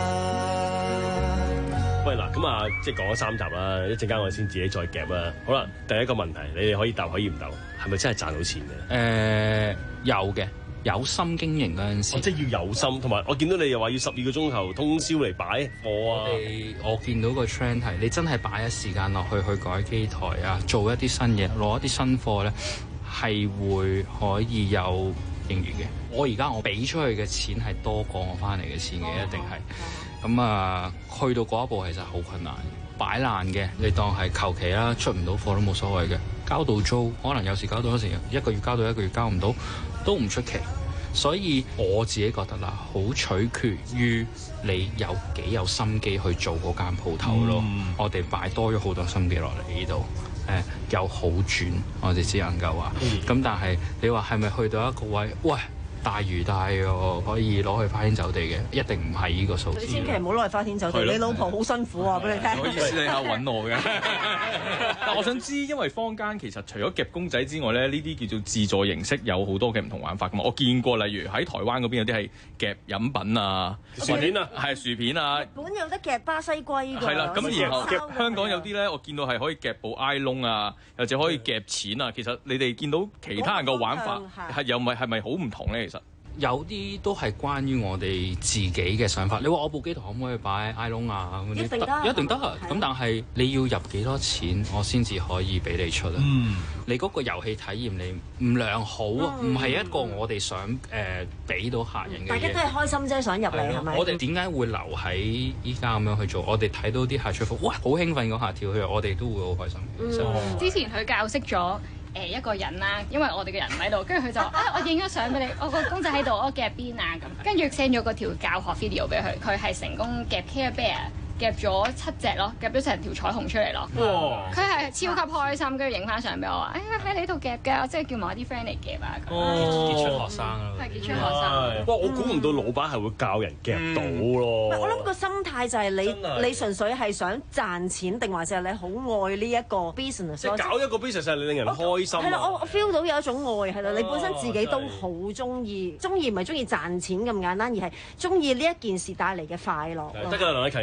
喂嗱，咁啊，即係講咗三集啦，一陣間我哋先自己再夾啦。好啦，第一個問題，你哋可以答可以唔答，係咪真係賺到錢嘅？誒、 呃，有嘅，有心經營嗰陣時、 哦，即係要有心，同埋我見到你又話要十二個鐘頭通宵嚟擺貨啊！ 我見到個 trend 係，你真係擺一時間落去去改機台啊，做一啲新嘢，攞一啲新貨咧，係會可以有盈餘嘅。我而家我俾出去嘅錢係多過我翻嚟嘅錢嘅，哦、一定係。咁啊，去到嗰一步其實好困難，擺爛嘅你當係求其啦，出唔到貨都冇所謂嘅。交到租可能有時交到一時一個月交到一個月交唔到都唔出奇。所以我自己覺得啦，好取決於你有幾有心機去做嗰間鋪頭咯。嗯、我哋擺多咗好多心機落嚟呢度。誒有好轉，我哋只能夠話。咁、嗯、但係你話係咪去到一個位？喂，大魚大喎，可以攞去花天酒地嘅，一定唔係呢個數字。 你千祈唔好攞去花天酒地，你老婆好辛苦啊！俾你聽。 唔好意思，你下揾我嘅。但我想知，因為坊間其實除咗夾公仔之外咧，呢啲叫做自助形式有好多嘅唔同玩法噶嘛。我見過，例如喺台灣嗰邊有啲係夾飲品啊、 薯片啊， 係薯片啊。 日本有得夾巴西龜㗎。係啦， 咁然後香港有啲咧，我見到係可以夾部 iPhone 啊，或者可以夾錢啊。其實你哋見到其他人嘅玩法係有咪係咪好唔同咧？其實？ 有啲都係關於我哋自己嘅想法。你話我部機台可唔可以擺 iPhone 啊？ 一定得， 一定得。咁但係你要入幾多錢，我先至可以俾你出啊？嗯、你嗰個遊戲體驗你唔良好啊，唔係、嗯、一個我哋想誒俾、呃、到客人嘅嘢。 大家都係開心啫，想入嚟係咪？ 我哋點解會留喺依家咁樣去做？我哋睇到啲客出貨，哇，好興奮嗰下跳去，我哋都會好開心。 嗯、之前佢教識咗。誒一個人啦，因為我哋嘅人唔喺度，跟住佢就啊，我影咗相俾你，我個公仔喺度，我夾邊啊咁，跟住 send 咗嗰條教學 video 俾佢，佢係成功夾 Care Bear。夾咗七隻咯，夾咗成條彩虹出嚟咯。哇！佢係超級開心，跟住影翻相俾我話：哎呀，喺你度夾嘅，即係叫埋啲 friend 嚟夾啊。 哦，傑出學生啊！ 係傑出學生。 哇！我估唔到老闆係會教人夾到咯。 我諗個心態就係你，你純粹係想賺錢，定還是係你好愛呢一個 business？ 即係搞一個 business 係令人開心。係啦，我我 feel 到有一種愛係啦，你本身自己都好中意，中意唔係中意賺錢咁簡單，而係中意呢一件事帶嚟嘅快樂。 得㗎啦，梁禮勤，覺得間會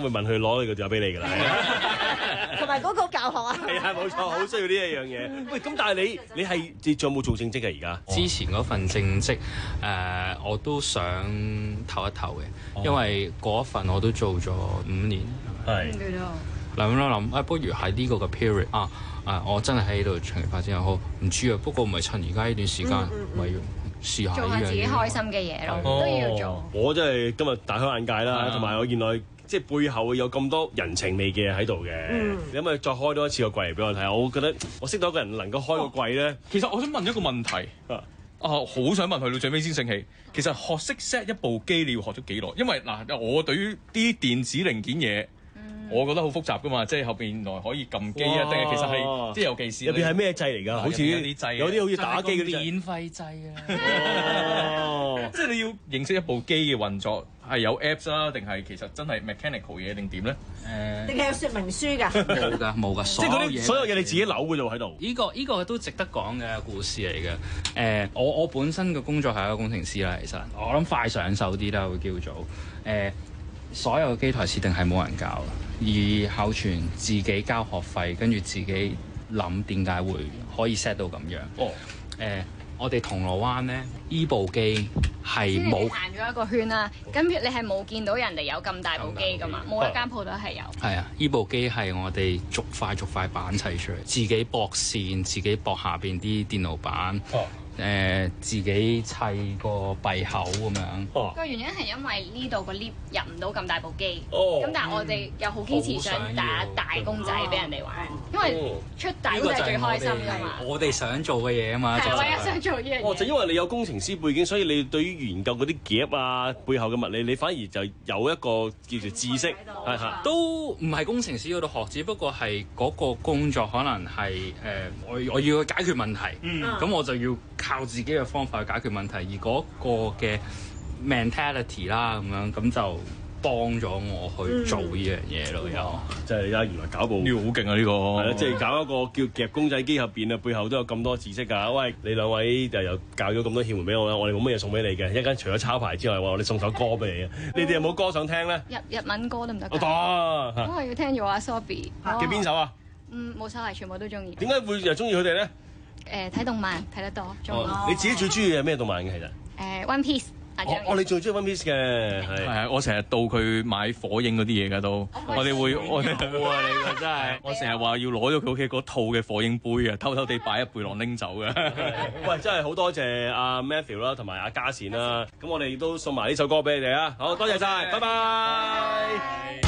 問佢攞呢個電話俾你㗎啦。 同埋嗰個教學啊， 係啊，冇錯，好需要呢一樣嘢。喂，咁但係你你係你仲有冇做正職啊？而家之前嗰份正職誒、呃，我都想唞一唞嘅， 哦、 因為嗰份我都做咗五年。 係。 諗一諗，啊，不如喺呢個嘅 period 啊啊，我真係喺度長期發展又好，唔知啊。不過唔係趁而家呢段時間，咪要試下做下自己開心嘅嘢咯，都要做。 我真係今日大開眼界啦，同埋我原來即係背後有咁多人情味嘅喺度嘅。嗯、你可唔可以再開多一次個櫃嚟俾我睇？我覺得我識到一個人能夠開個櫃咧、哦。 其實我想問一個問題啊，啊，好想問佢到最尾先醒起。其實學識 set 一部機，你要學咗幾耐？因為嗱，我對於啲電子零件嘢。我覺得好複雜噶嘛，即係後邊原來可以撳機啊，定係其實係即係尤其是入邊係咩掣嚟㗎？好似有啲掣， 有啲好似打機嗰啲免費掣啊！ 即係你要認識一部機嘅運作，係有 apps 啦，定係其實真係 mechanical 嘢定點咧？ 誒，定係有説明書㗎？ 冇㗎，冇㗎， 即係嗰啲所有嘢你自己扭嘅啫喎喺度。 呢個呢個都值得講嘅故事嚟嘅。誒，我我本身嘅工作係一個工程師啦，其實我諗快上手啲啦，會叫做誒。所有機台設定係冇人教，而後傳自己交學費，跟住自己諗點解會可以 set 到咁樣。哦，誒、呃，我哋銅鑼灣咧，依部機係冇行咗一個圈啦，咁你係冇見到人哋有咁大部機噶嘛？冇一間鋪頭係有。係啊，依部機係我哋逐塊逐塊板砌出嚟，自己駁線，自己駁下邊啲電路板。哦。誒、呃、自己砌個閉口咁樣，個、 哦、原因係因為呢度個 lift 入唔到咁大部機，咁、哦、但係我哋又好堅持想打大公仔俾人哋玩，因為出大公仔係最開心㗎嘛。 我哋想做嘅嘢啊嘛， 係我也想做呢樣嘢。 哦，就因為你有工程師背景，所以你對於研究嗰啲夾啊背後嘅物理，你反而就有一個叫做知識，係係都唔係工程師嗰度學，只不過係嗰個工作可能係誒、呃、我我要去解決問題，咁、嗯、我就要靠自己嘅方法去解決問題，而嗰個嘅 mentality 啦，咁樣咁就幫咗我去做呢樣嘢咯。又即係而家原來搞部呢個好勁啊！呢個係啦，即係搞一個叫夾公仔機入邊啊，背後都有咁多知識㗎。喂，你兩位就又教咗咁多竅門俾我啦，我哋冇乜嘢送俾你嘅。一陣間除咗抄牌之外，我哋送首歌俾你啊！你哋有冇歌想聽咧？ 日日文歌得唔得？ 得， 都係要聽咗阿 Sobi 嘅邊首啊？ 嗯，冇所謂，全部都中意。 點解會又中意佢哋咧？ 誒，睇動漫睇得多，中意。 你自己最中意係咩動漫嘅其實？ 誒，One Piece。 我你最中意 One Piece 嘅係係我成日到佢買火影嗰啲嘢㗎都，我哋會我哋好啊！你個真係， 我成日話要攞咗佢屋企嗰套嘅火影杯啊，偷偷地擺喺背囊拎走嘅。 喂，真係好多謝阿 Matthew 啦，同埋阿嘉善啦，咁我哋都送埋呢首歌俾你哋啊！好多謝晒，拜拜。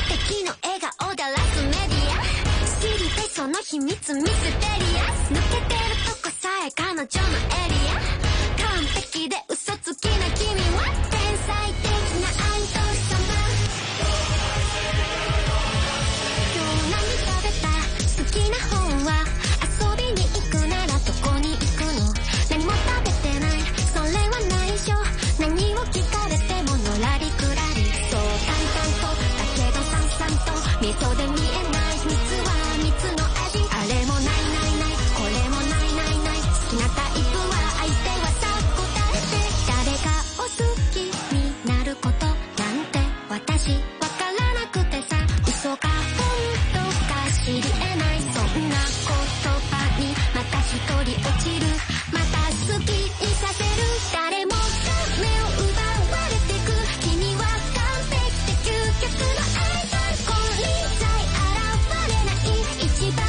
その秘密ミステリアス抜けてるとこさえ彼女のエリア完璧で嘘つきな君は天才的な愛と様今日何食べた好きな本は遊びに行くならどこに行くの何も食べてないそれは内緒何を聞かれてものらりくらりそう淡々とだけどさんさんと味噌で見えない蜜は蜜のあれもないないないこれもないないない好きなタイプは相手はさ答えて誰かを好きになることなんて私わからなくてさ嘘か本当か知り得ないそんな言葉にまた一人落ちるまた好きにさせる誰もが目を奪われてく君は完璧で究極の愛だ金輪際現れない一番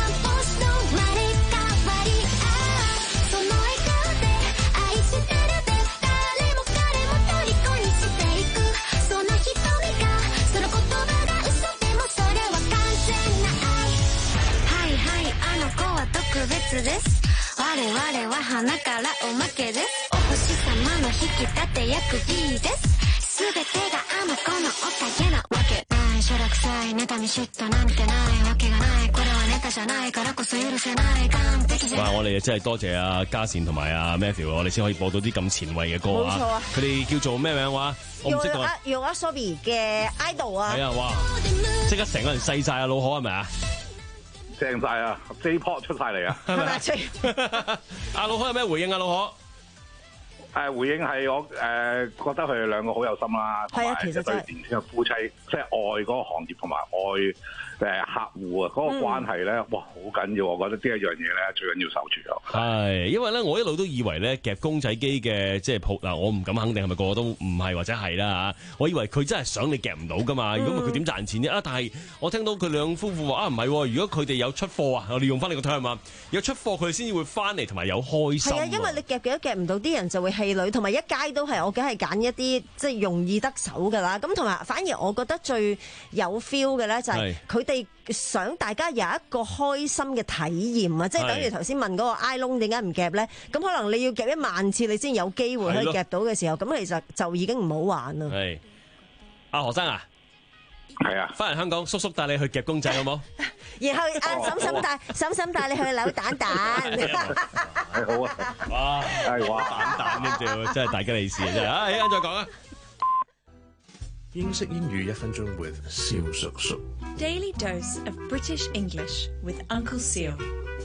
です我々は花からおまけですお星様の引き立て役 B です全てがあの子のおかげなわけないしょらくさい妬み嫉妬なんてないわけがないこれはネタじゃないからこそ許せない完璧じゃない。 哇！我哋真係多謝阿嘉善同埋阿 Matthew， 我哋先可以播到啲咁前衛嘅歌啊！冇錯啊！佢哋叫做咩名話？我唔識讀。 用阿 Sobi 嘅 idol 啊！ 係啊！哇！即刻成個人細晒啊！老可係咪啊？ 正晒啊 ！J-pop 出晒嚟啊！ 係咪啊？阿老可有咩回應啊？老可， 誒回應係我誒、呃、覺得佢哋兩個好有心啦， 係啊，其實對年輕嘅夫妻，即係愛嗰個行業同埋愛誒客戶啊，嗰、那個關係咧，嗯、哇好緊要，我覺得呢一樣嘢咧最緊要守住咗。 係，因為咧我一路都以為咧夾公仔機嘅即係鋪嗱，我唔敢肯定係咪個個都唔係或者係啦嚇，我以為佢真係想你夾唔到噶嘛，如果唔係佢點賺錢啫啊！但係我聽到佢兩夫婦話啊唔係，如果佢哋有出貨啊，我哋用翻你個 term 啊，有出貨佢哋先至會翻嚟同埋有開心。係啊， 因為你夾幾都夾唔到，啲人就會氣餒，同埋一街都係，我梗係揀一啲即係容易得手㗎啦。咁同埋反而我覺得最有 feel 嘅咧就係佢哋想大家有一個開心嘅體驗啊！即係等於頭先問嗰個 I 窿點解唔夾咧？咁可能你要夾一萬次你先有機會可以夾到嘅時候，咁其實就已經唔好玩啦。 係，阿何生啊， 係啊， 翻嚟香港，叔叔帶你去夾公仔好冇？ 然後阿嬸嬸帶嬸嬸帶你去扭蛋蛋。 係好啊！ 哇， 係哇， 蛋蛋跟住真係大吉利是啊！真係啊，一陣再講啊！ 英式英語一分鐘 with 蕭叔叔。 Daily dose of British English with Uncle Seal.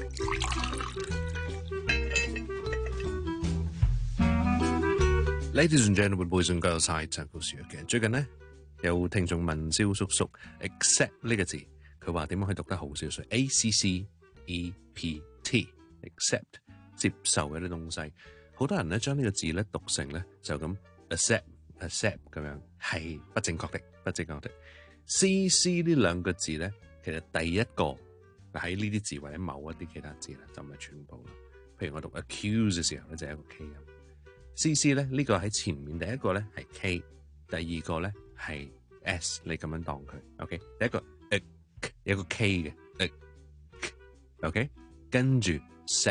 Ladies and gentlemen, boys and girls, hi, Uncle Seal again. 最近呢，有聽眾問蕭叔叔 accept 呢個字，佢話點樣可以讀得好少少 ？A C C E P T，accept 接受嘅啲東西。好多人咧將呢個字咧讀成咧就咁 accept accept 咁樣，係不正確的，不正確的。C C 呢兩個字咧，其實第一個喺呢啲字或者某一啲其他字啦，就唔係全部啦。譬如我讀 accuse 嘅時候咧，就係一個 K 音。C C 咧呢個喺前面，第一個咧係 K， 第二個咧係 S， 你咁樣當佢 ，OK？ 第一個 A 有個 K 嘅 A，OK？ 跟住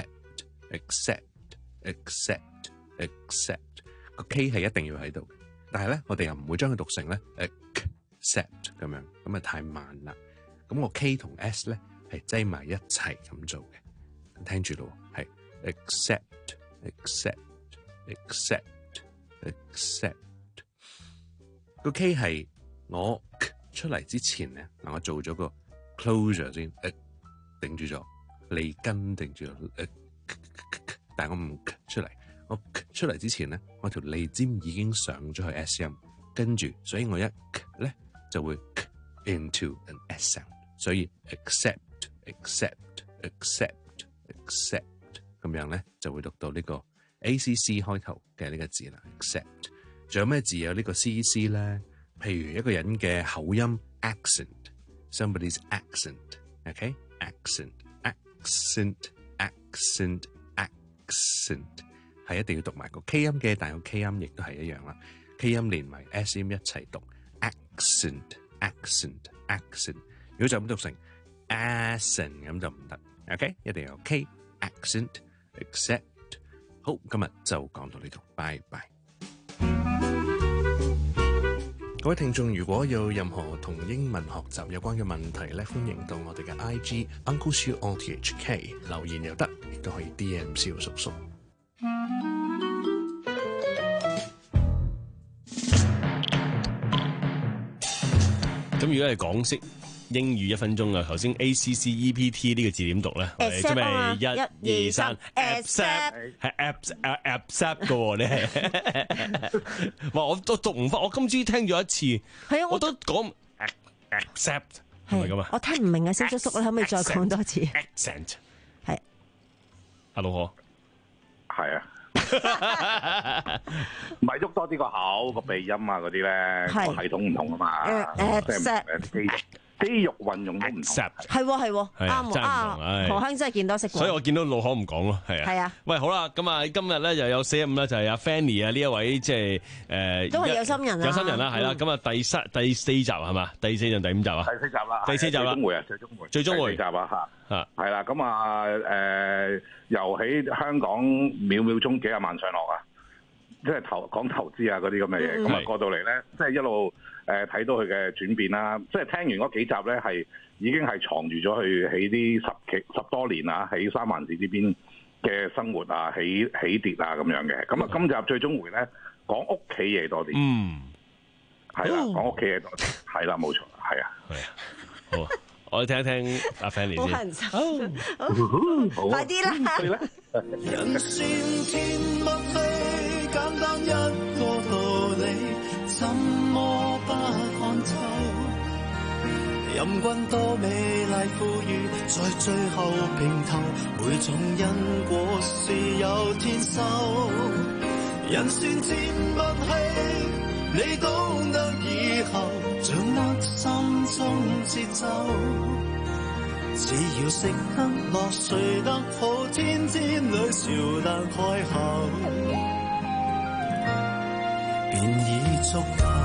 accept，accept，accept，accept 個 K 係一定要喺度嘅，但係咧我哋又唔會將佢讀成咧 accept 咁樣，咁啊太慢啦。咁個 K 同 S 咧係擠埋一齊咁做嘅，聽住咯，係 accept，accept。accept accept 個 K 係我出嚟之前咧，嗱我做咗個 closure 先，誒定住咗脷根定住咗，誒但係我唔出嚟，我出嚟之前咧，我條脷尖已經上咗去 S 音，跟住所以我一咧就會 into an S sound， 所以 accept accept accept accept 咁樣咧就會讀到呢個A C C 開頭嘅呢個字啦 ，accept。仲有咩字有呢個 C C 咧？譬如一個人嘅口音 accent，somebody's accent，OK？accent，accent，accent 係一定要讀埋個 K 音嘅，但係個 K 音亦都係一樣啦。K 音連埋 S 音一齊讀 accent，accent，accent。如果就咁讀成 accent 咁就唔得 ，OK？一定要有 K，accent，accept。好，今日就講到呢度，拜拜。各位聽眾，如果有任何同英文學習有關嘅問題咧，歡迎到我哋嘅 I G Uncle Siu O T H K 留言又得，亦都可以 D M 蕭叔叔。 咁如果係港式英語一分鐘啊，頭先 A C C E P T 呢個字點讀咧？準備一二三 ，accept 係 accept 嘅喎，你係哇！我都讀唔翻，我今朝聽咗一次， 係啊， 我都講 accept 係咪咁啊？ 我聽唔明啊，蕭叔叔，你可唔可以再講多次 ？accent 係， 阿老何係啊，唔係喐多啲個口個鼻音啊嗰啲咧，個系統唔同啊嘛，即係肌肉運用都唔同，係係喎啱喎啊！何香真係見多識廣， 所以我見到老可唔講咯，係啊。 係啊。 喂，好啦，咁啊，今日咧又有四一五咧，就係阿 Fanny 啊呢一位即係誒， 都係有心人啊， 有心人啦，係啦。咁啊，第三第四集係嘛？第四定第五集啊？ 第四集啦， 第四集啦， 最終回啊，最終回， 最終回集啊嚇嚇， 係啦。咁啊誒，由喺香港秒秒鐘幾廿萬上落啊，即係投講投資啊嗰啲咁嘅嘢，咁啊過到嚟咧，即係一路。誒睇到佢嘅轉變啦，即係聽完嗰幾集咧，係已經係藏住咗佢喺呢十幾十多年啊，喺三藩市呢邊嘅生活啊，起起跌啊咁樣嘅。咁啊，今集最終回咧講屋企嘢多啲，嗯，係啦，講屋企嘢多啲，係啦，冇錯，係啊， 係啊，好啊，我哋聽一聽阿 Fanny 先， 快啲啦！ 人算天不飛，簡怎麼不看透？任君多美麗富裕，在最後平頭，每種因果是有天收。人算賤物氣，你懂得以後，掌握心中節奏。只要識得落，睡得好，天天裏笑得開口，便已足夠。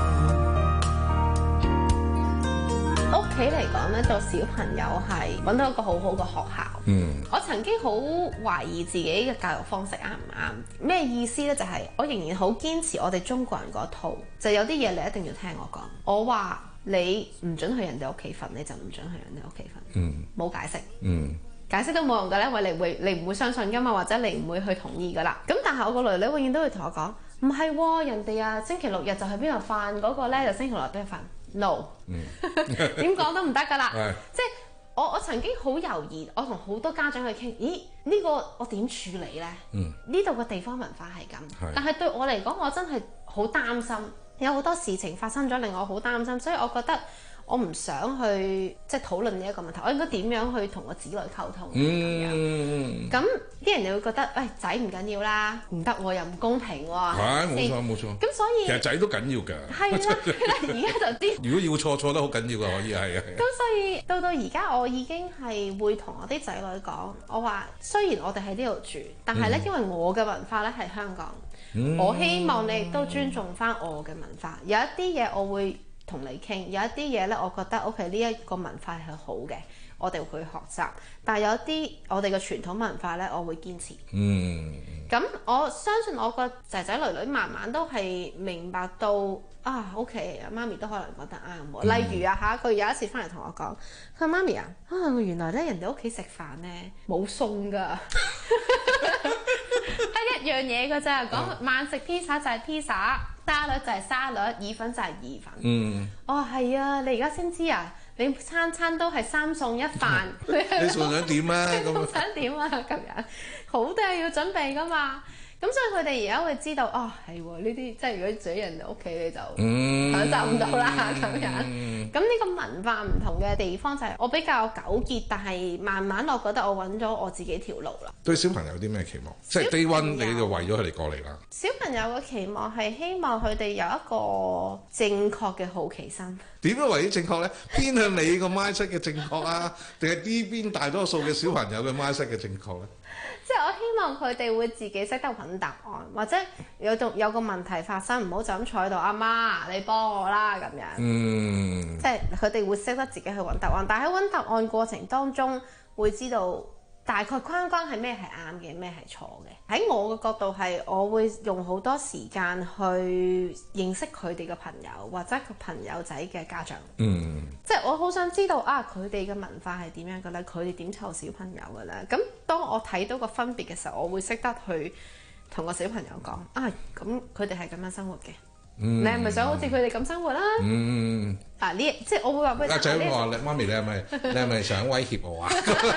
屋企嚟講咧，做小朋友係揾到一個好好嘅學校。嗯，我曾經好懷疑自己嘅教育方式啱唔啱？咩意思咧？就係、是、我仍然好堅持我哋中國人嗰套，就有啲嘢你一定要聽我講。我話你唔准去人哋屋企瞓，你就唔准去人哋屋企瞓。嗯，冇解釋。嗯，解釋都冇用㗎咧，因為你會你唔會相信㗎嘛，或者你唔會去同意㗎啦。咁但係我個女女永遠都會同我講，唔係喎，人哋啊星期六日就去邊度瞓，嗰、那個咧就星期六日都去瞓。no，點講都唔得㗎啦，即係我我曾經好猶豫，我同好多家長去傾，咦呢、這個我點處理呢？呢度嘅地方文化係咁，但係對我嚟講，我真係好擔心，有好多事情發生咗令我好擔心，所以我覺得我唔想去即係討論呢一個問題，我應該點樣去同個子女溝通？嗯，咁啲人就會覺得，喂仔唔緊要啦，唔得喎又唔公平喎。 係冇錯冇錯。咁所以其實仔都緊要㗎。 係啦，而家就啲。 如果要錯錯得好緊要㗎，可以係啊。 咁所以到到而家，我已經係會同我啲仔女講，我話雖然我哋喺呢度住，但係咧、嗯、因為我嘅文化咧係香港，嗯、我希望你亦都尊重翻我嘅文化。有一啲嘢我會同你傾，有一啲嘢咧，我覺得 OK 呢一個文化係好嘅，我哋會學習。但係有啲我哋嘅傳統文化咧，我會堅持。嗯。咁我相信我個仔仔女女慢慢都係明白到啊 OK， 媽咪都可能覺得啱。嗯、例如啊嚇，佢有一次翻嚟同我講，佢話媽咪啊，啊原來咧人哋屋企食飯咧冇餸㗎。係一樣嘢㗎咋，講晚食披薩就係披薩，沙律就係沙律，意粉就係意粉。嗯。哦，係啊，你而家先知啊？你餐餐都係三餸一飯。 你仲想點啊？咁想點啊？咁樣好多嘢要準備㗎嘛。咁所以佢哋而家會知道，哦係喎，呢啲即係如果住喺人哋屋企你就享受唔到啦咁樣。咁呢個文化唔同嘅地方就係我比較糾結，但係慢慢我覺得我揾咗我自己條路啦。 對小朋友有啲咩期望？即係 day one 你就為咗佢哋過嚟啦。 小朋友嘅期望係希望佢哋有一個正確嘅好奇心。 點樣為之正確咧？偏向你個 mindset 嘅正確啊，定係呢邊大多數嘅小朋友嘅 mindset 嘅正確咧？ 即係我希望佢哋會自己識得揾答案，或者有種有個問題發生，唔好就咁坐喺度，阿媽你幫我啦咁樣。嗯，即係佢哋會識得自己去揾答案，但係喺揾答案過程當中會知道大概框框係咩係啱嘅，咩係錯嘅。喺我嘅角度係，我會用好多時間去認識佢哋嘅朋友或者佢朋友仔嘅家長。嗯，即係我好想知道啊，佢哋嘅文化係點樣嘅咧？佢哋點湊小朋友嘅咧？咁當我睇到個分別嘅時候，我會識得去同個小朋友講啊，咁佢哋係咁樣生活嘅。嗯、你係咪想好似佢哋咁生活啦？嗯，啊呢即係我會話俾阿仔話：你媽咪，你係咪你係咪想威脅我啊？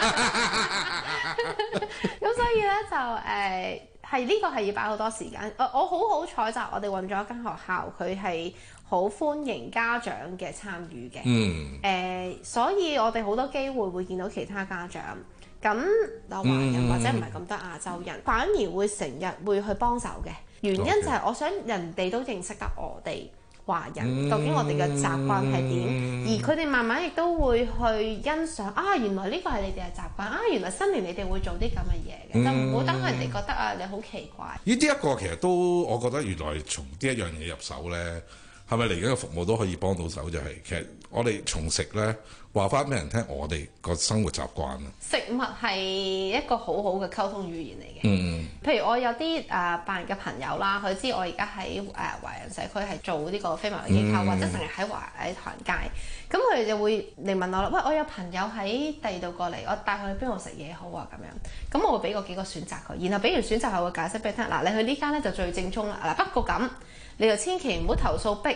咁所以咧就誒係呢個係要擺好多時間。我我好好彩就我哋揾咗一間學校，佢係好歡迎家長嘅參與嘅。嗯。誒、呃，所以我哋好多機會會見到其他家長。咁有華人或者唔係咁多亞洲人，嗯、反而會成日會去幫手嘅。原因就係我想人哋都認識得我哋華人，嗯、究竟我哋嘅習慣係點，嗯、而佢哋慢慢亦都會去欣賞啊，原來呢個係你哋嘅習慣啊，原來新年你哋會做啲咁嘅嘢嘅，嗯、就唔好等人哋覺得啊你好奇怪。 呢啲一個其實都我覺得原來從呢一樣嘢入手咧，係咪嚟緊嘅服務都可以幫到手？就係、是、其實我哋從食咧。話翻俾人聽，我哋個生活習慣啊！ 食物係一個好好嘅溝通語言嚟嘅。嗯，譬如我有啲誒白人嘅朋友啦，佢知我而家喺誒華人社區係做呢個非牟利機構，嗯、或者成日喺華喺唐人街，咁佢哋就會嚟問我啦。喂，我有朋友喺第二度過嚟，我帶佢去邊度食嘢好啊？咁樣，咁我會俾個幾個選擇佢，然後俾完選擇後會解釋俾佢聽。嗱，你去呢間咧就最正宗啦。嗱，不過咁你就千祈唔好投訴逼。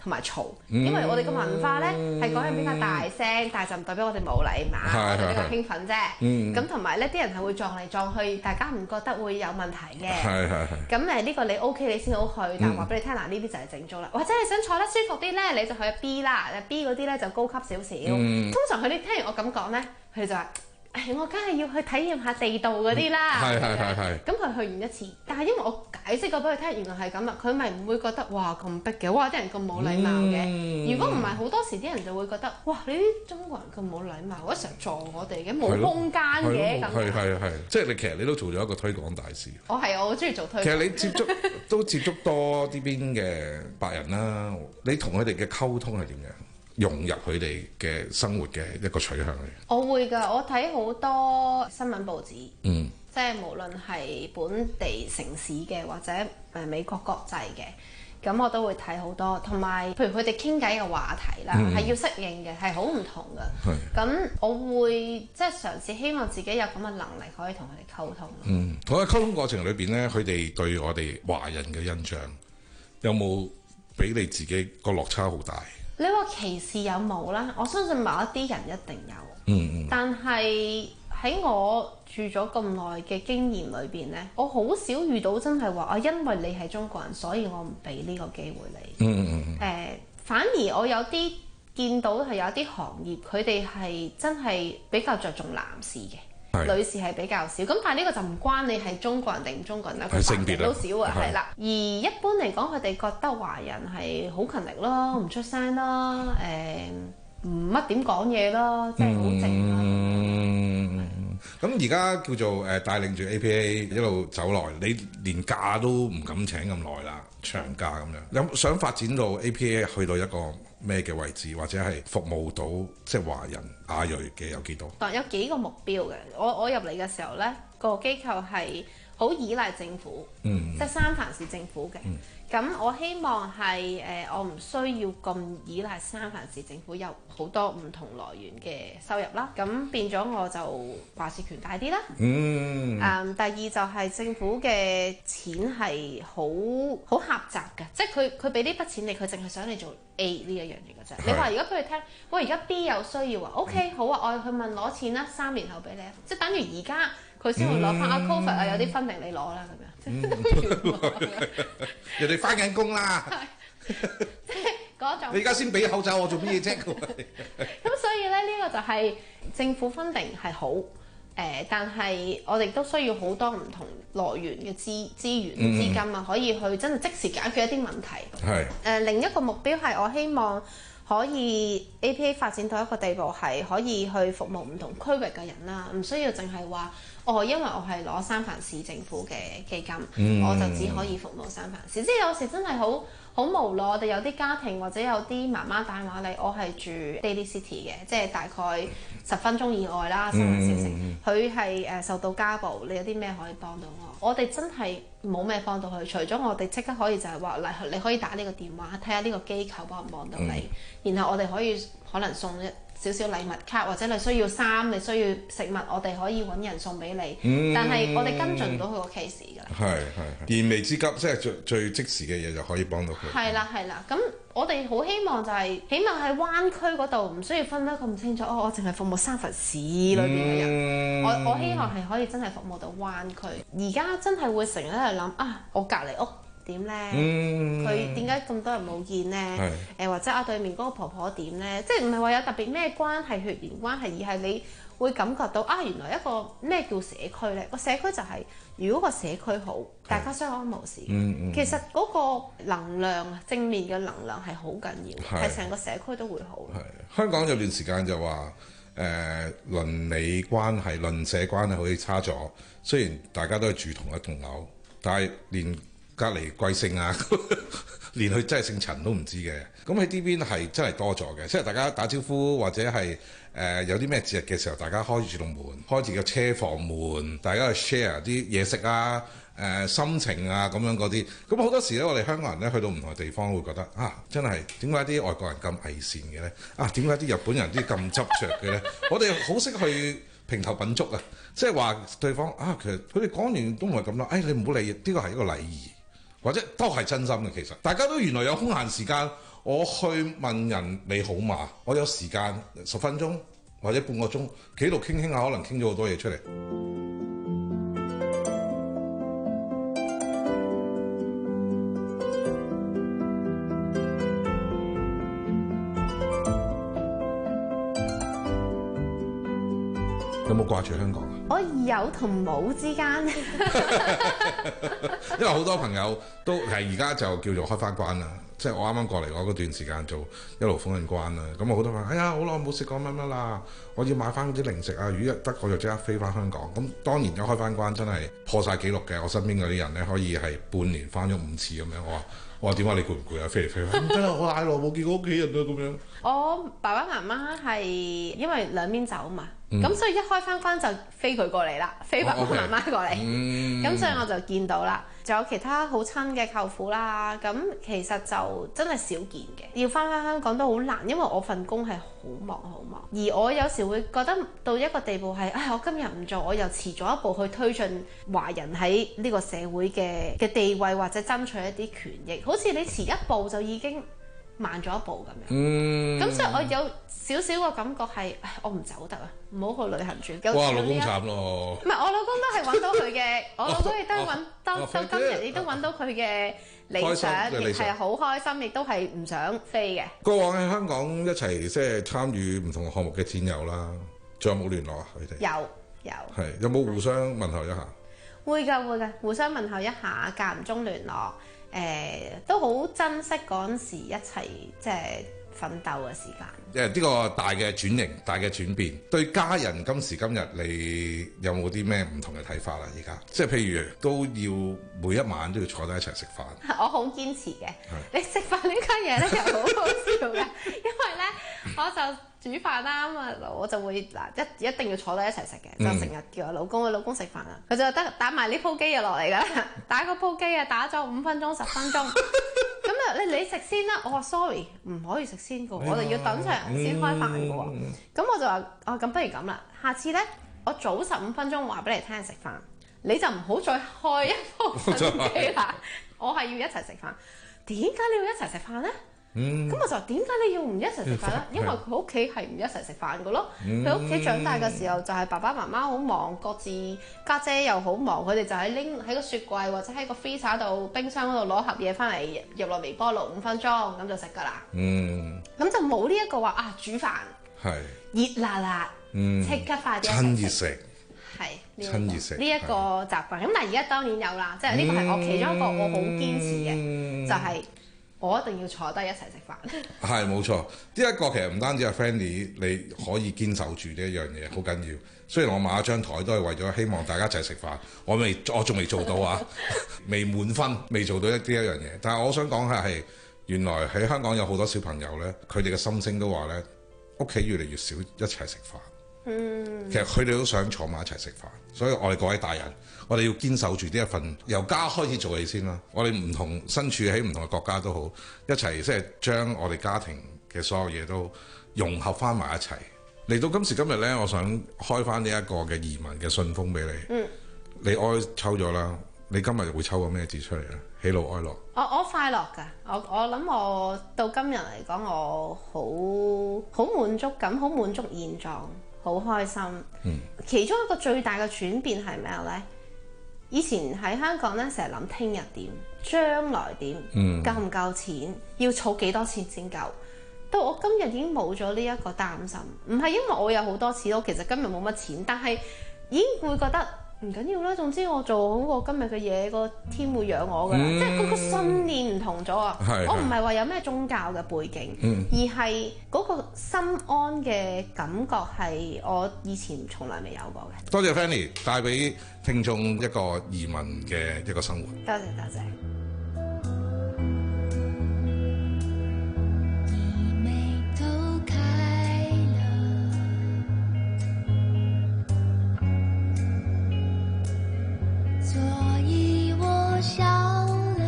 同埋嘈，因為我哋嘅文化咧係講嘢比較大聲，但係就唔代表我哋冇禮貌，我哋比較興奮啫。咁同埋咧，啲人係會撞嚟撞去，大家唔覺得會有問題嘅。 係係係。 咁誒呢個你 OK 你先好去，但係話俾你聽嗱，呢啲就係正宗啦。或者你想坐得舒服啲咧，你就去 B 啦，B 嗰啲咧就高級少少。通常佢哋聽完我咁講咧，佢哋就話。誒，我梗係要去體驗下地道嗰啲啦。 係係係係。 咁佢去完一次，但係因為我解釋過俾佢聽，原來係咁啦，佢咪唔會覺得哇咁逼嘅，哇啲人咁冇禮貌嘅。嗯、如果唔係好多時啲人就會覺得哇你啲中國人咁冇禮貌，或者成日撞我哋嘅，冇空間嘅咁。 係係係，即係你其實你都做咗一個推廣大使。 我係我好中意做推廣。 其實你接觸都接觸多呢邊嘅白人啦，你同佢哋嘅溝通係點樣？融入佢哋嘅生活嘅一個取向嚟。 我會㗎，我睇好多新聞報紙， 嗯， 即係無論係本地城市嘅或者誒美國國際嘅，咁我都會睇好多。同埋譬如佢哋傾偈嘅話題啦，係、嗯、要適應嘅，係好唔同嘅。咁我會即係嘗試希望自己有咁嘅能力可以同佢哋溝通。 嗯，喺溝通過程裏邊咧，佢哋對我哋華人嘅印象有冇俾你自己個落差好大？ 你話歧視有冇啦？我相信某一啲人一定有， 嗯嗯。 但係喺我住咗咁耐嘅經驗裏邊咧，我好少遇到真係話啊，因為你係中國人，所以我唔俾呢個機會你。嗯嗯嗯。誒、呃，反而我有啲見到係有啲行業，佢哋係真係比較着重男士嘅。女士係比較少，咁但係呢個就唔關你係中國人定唔中國人啦，佢白人都少啊，係啦。而一般嚟講，佢哋覺得華人係好勤力咯，唔出聲咯，誒唔乜點講嘢咯，即係好靜咯。 咁而家叫做誒帶領住 A P A 一路走來，你連假都唔敢請咁耐啦，長假咁樣，有想發展到 A P A 去到一個咩嘅位置，或者係服務到即係華人亞裔嘅有幾多？ 有幾個目標嘅。我我入嚟嘅時候咧，個機構係好依賴政府，嗯、即係三藩市政府嘅。咁、嗯、我希望係誒、呃，我唔需要咁依賴三藩市政府有好多唔同來源嘅收入啦。咁變咗我就話事權大啲啦。嗯。誒、嗯，第二就係政府嘅錢係好好狹窄嘅，即係佢佢俾呢筆錢你，佢淨係想你做 A 呢一樣嘢嘅啫。你話如果俾佢聽，喂而家 B 有需要啊 ，OK 好啊，我去問攞錢啦，三年後俾你，即係等於而家佢先會攞翻阿 Covid 啊，有啲分定你攞啦咁樣。 人哋翻緊工啦， 即係嗰種。 你而家先俾口罩我做乜嘢啫？咁所以咧，呢、呢個就係政府分定係好，誒、呃，但係我哋都需要好多唔同來源嘅資資源、嗯、資金啊，可以去真係即時解決一啲問題。係。誒、呃，另一個目標係我希望可以 A P A 發展到一個地步，係可以去服務唔同區域嘅人啦，唔需要淨係話。哦，因為我係攞三藩市政府嘅基金，嗯、我就只可以服務三藩市。即係有時真係好好無奈，我哋有啲家庭或者有啲媽媽打電話嚟，我係住 Daly City 嘅，即係大概十分鐘以外啦，新聞小城。佢係誒受到家暴，你有啲咩可以幫到我？我哋真係冇咩幫到佢，除咗我哋即刻可以就係話嚟，你可以打呢個電話睇下呢個機構幫唔幫到你，嗯、然後我哋可以可能送一少少禮物卡，或者你需要衫，你需要食物，我哋可以揾人送俾你。嗯、但係我哋跟進唔到佢個 case 㗎啦。係係燃眉之急，即係最最即時嘅嘢就可以幫到佢。 係啦係啦，咁我哋好希望就係、是，起碼喺灣區嗰度唔需要分得咁清楚。哦，我淨係服務三藩市裏邊嘅人。嗯、我我希望係可以真係服務到灣區。而家真係會成日喺度諗啊，我隔離屋點咧？佢點解咁多人冇見咧？誒、呃、或者啊對面嗰個婆婆點咧？即係唔係話有特別咩關係血緣關係，而係你會感覺到啊，原來一個咩叫社區咧？個社區就係、是、如果個社區好，大家相安無事。嗯嗯、其實嗰個能量正面嘅能量係好緊要，係成個社區都會好。 係香港有段時間就話誒鄰里關係、鄰舍關係好似差咗，雖然大家都係住同一棟樓，但係連隔離貴姓啊，連佢真係姓陳都唔知嘅。咁喺呢邊係真係多咗嘅，即係大家打招呼或者係誒、呃、有啲咩節日嘅時候，大家開住棟門，開住個車房門，大家去 share 啲嘢食啊、誒、呃、心情啊咁樣嗰啲。咁好多時咧，我哋香港人咧去到唔同嘅地方會覺得啊，真係點解啲外國人咁偽善嘅咧？啊，點解啲日本人啲咁執着嘅咧？我哋好識去評頭品足啊，即係話對方啊，其實佢哋講完都唔係咁啦。誒、哎，你唔好理，呢個係一個禮儀。或者都係真心嘅，其實大家都原來有空閒時間， 我去問人你好嘛，我有時間十分鐘或者半個鐘，企喺度傾傾下，可能傾咗好多嘢出嚟。有冇掛住香港啊？ 我有同冇之間， 因為好多朋友都係而家就叫做開翻關啦，即係我啱啱過嚟我嗰段時間做一路封緊關啦，咁我好多朋友，哎呀好耐冇食過乜乜啦，我要買翻啲零食啊，如果一得我就即刻飛翻香港。咁當然而家開翻關真係破晒紀錄嘅，我身邊嗰啲人咧可以係半年翻咗五次咁樣，我話我話點解你攰唔攰啊？飛嚟飛去，真係我太耐冇見過屋企人啦咁樣。 我爸爸媽媽係因為兩邊走嘛。咁、嗯、所以一開翻關就飛佢過嚟啦，飛爸爸媽媽過嚟，咁、哦 okay. 嗯、所以我就見到啦。仲有其他好親嘅舅父啦，咁其實就真係少見嘅。要翻返香港都好難，因為我份工係好忙好忙，而我有時會覺得到一個地步係，唉，我今日唔做，我又遲咗一步去推進華人喺呢個社會嘅嘅地位或者爭取一啲權益，好似你遲一步就已經慢咗一步咁樣，咁、嗯、所以我有少少個感覺係，我唔走得啊，唔好去旅行住。 哇，老公慘咯！ 唔係，我老公都係揾到佢嘅，我老公亦都揾到到今日，亦都揾到佢嘅理想，亦係好開心，亦都係唔想飛嘅。 過往喺香港一齊即係參與唔同項目嘅戰友啦，仲有冇聯絡啊？佢哋有有係有冇互相問候一下？ 會㗎會㗎，互相問候一下，間唔中聯絡。誒、呃、都好珍惜嗰陣時一齊即係奮鬥嘅時間。誒呢個大嘅轉型、大嘅轉變，對家人今時今日你有冇啲咩唔同嘅睇法啦？而家即係譬如都要每一晚都要坐低一齊食飯。我好堅持嘅。你食飯呢家嘢咧又好好笑嘅，因為咧我就煮飯啦，咁啊我就會嗱一一定要坐低一齊食嘅，就成日叫我老公，我老公食飯啊，佢就得打埋呢鋪機就落嚟㗎啦，打個鋪機啊打咗五分鐘十分鐘，咁啊你你食先啦，我話 sorry 唔可以食先㗎，我哋要等齊人先開飯㗎喎，咁、嗯、我就話哦咁不如咁啦，下次咧我早十五分鐘話俾你聽食飯，你就唔好再開一部手機啦，我係要一齊食飯，點解你要一齊食飯咧？咁、嗯、我就話點解你要唔一齊食飯咧？因為佢屋企係唔一齊食飯嘅咯。佢屋企長大嘅時候就係爸爸媽媽好忙，各自家姐，姐又好忙，佢哋就喺拎喺個雪櫃或者喺個 freezer 度冰箱嗰度攞盒嘢翻嚟入落微波爐五分鐘咁就食㗎啦。嗯，咁就冇呢一個話啊煮飯係熱辣辣，即、嗯、刻快啲親熱食係親熱食呢一個習慣。咁但係而家當然有啦，即係呢個係我其中一個我好堅持嘅、嗯，就係、是。我一定要坐低一齊食飯。係冇錯，呢、這、一個其實唔單止係 friendly，你可以堅守住呢一樣嘢，好緊要。雖然我買咗張台都係為咗希望大家一齊食飯，我未我仲未做到啊，未滿分，未做到一啲一樣嘢。但係我想講嘅係，原來喺香港有好多小朋友咧，佢哋嘅心聲都話咧，屋企越嚟越少一齊食飯。嗯，其實佢哋都想坐埋一齊食飯，所以我哋各位大人，我哋要堅守住呢一份由家開始做起先啦。我哋唔同身處喺唔同嘅國家都好，一齊即係將我哋家庭嘅所有嘢都融合翻埋一齊。嚟到今時今日呢，我想開翻呢一個嘅移民嘅信封俾你。嗯，你哀抽咗啦，你今日會抽個咩字出嚟咧？喜怒哀樂。我我快樂㗎，我我諗我到今日嚟講，我好好滿足感，好滿足現狀。好開心、嗯，其中一個最大嘅轉變係咩呢？以前喺香港咧，成日諗聽日點，將來點，嗯、夠唔夠錢，要儲幾多錢先夠。到我今日已經冇咗呢一個擔心，唔係因為我有好多錢，我其實今日冇乜錢，但係已經會覺得唔緊要啦。總之我做好我今日嘅嘢，個天會養我㗎啦、嗯。即係嗰個信念唔同咗啊！我唔係話有咩宗教嘅背景，嗯、而係嗰個心安嘅感覺係我以前從來未有過嘅。多謝 Fanny 帶俾聽眾一個移民嘅一個生活。多謝多謝。笑了，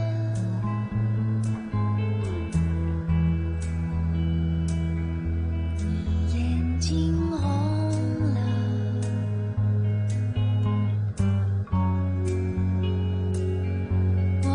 你眼睛紅了，我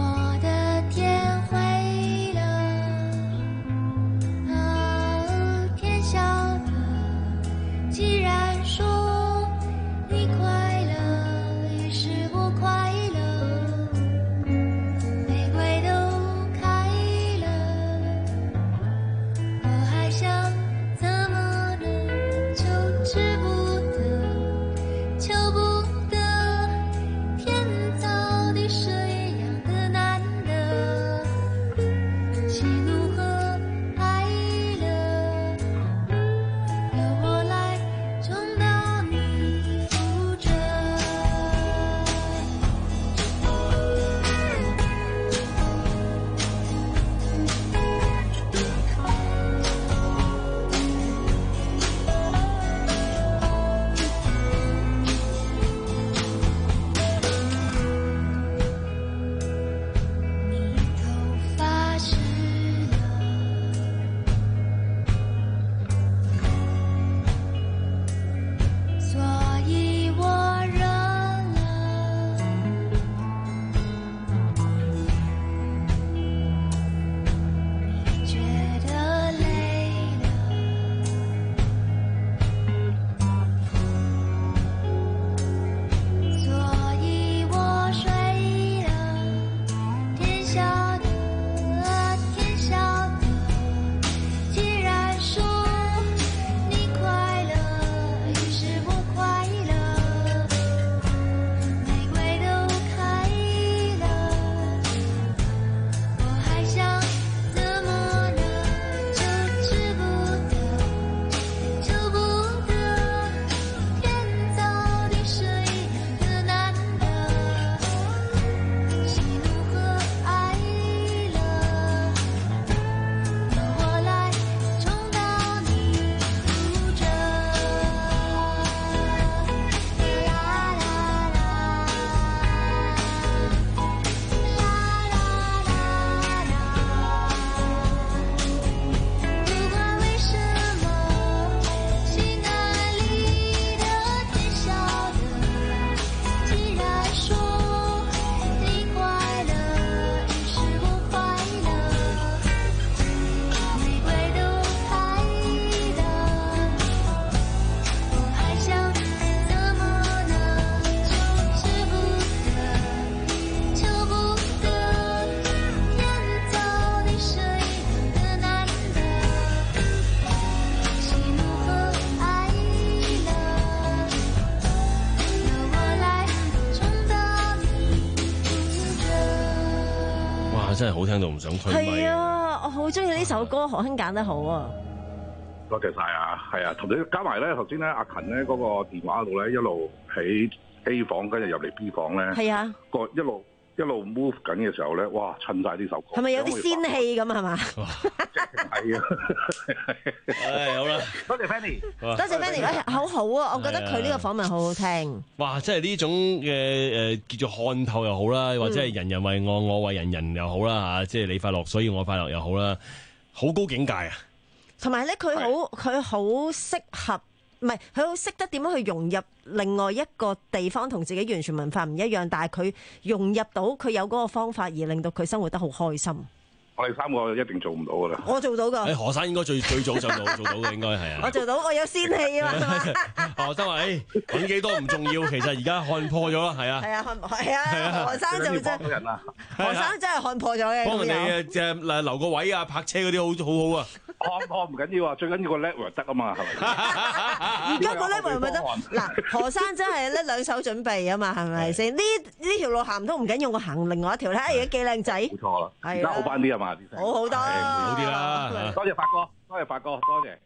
真係好聽到唔想推咪。 係啊，我好中意呢首歌，何兄揀得好啊！ 多謝晒啊，係啊，同你加埋咧，頭先咧阿勤咧嗰個電話度咧一路喺 A 房，跟住入嚟 B 房咧， 係啊， 個一路一路 move 緊嘅時候咧，哇，襯晒呢首歌， 係咪有啲仙氣咁啊？係嘛？ 係啊， 唉，好啦， 多謝 Fanny， 多謝 Fanny，哎好好啊，我覺得佢呢個訪問好好聽。 哇！即係呢種嘅誒叫做看透又好啦，或者係人人為我，我為人人又好啦嚇，即係你快樂，所以我快樂又好啦，好高境界啊！ 同埋咧，佢好佢好適合，唔係佢好識得點樣去融入另外一個地方，同自己完全文化唔一樣，但係佢融入到佢有嗰個方法，而令到佢生活得好開心。 我哋三個一定做唔到噶啦。 我做到噶。 誒何生應該最最早就做做到嘅，應該係啊。 我做到，我有仙氣啊嘛。 何生話：誒揾幾多唔重要，其實而家看破咗啦，係啊。 係啊，係啊，何生就真。何生真係看破咗嘅。 幫人哋即係嗱留個位啊，泊車嗰啲好好好啊。 看破唔緊要啊，最緊要個 level 得啊嘛，係咪？ 而家個 level 咪得？嗱，何生真係咧兩手準備啊嘛，係咪先？呢呢條路行唔通唔緊要，我行另外一條睇下而家幾靚仔。 冇錯啦，而家好翻啲啊嘛。 好好多， 好啲啦！ 多謝發哥，多謝發哥，多謝。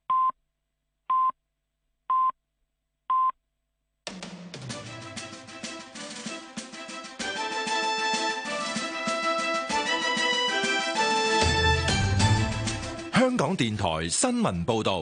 香港電台新聞報導，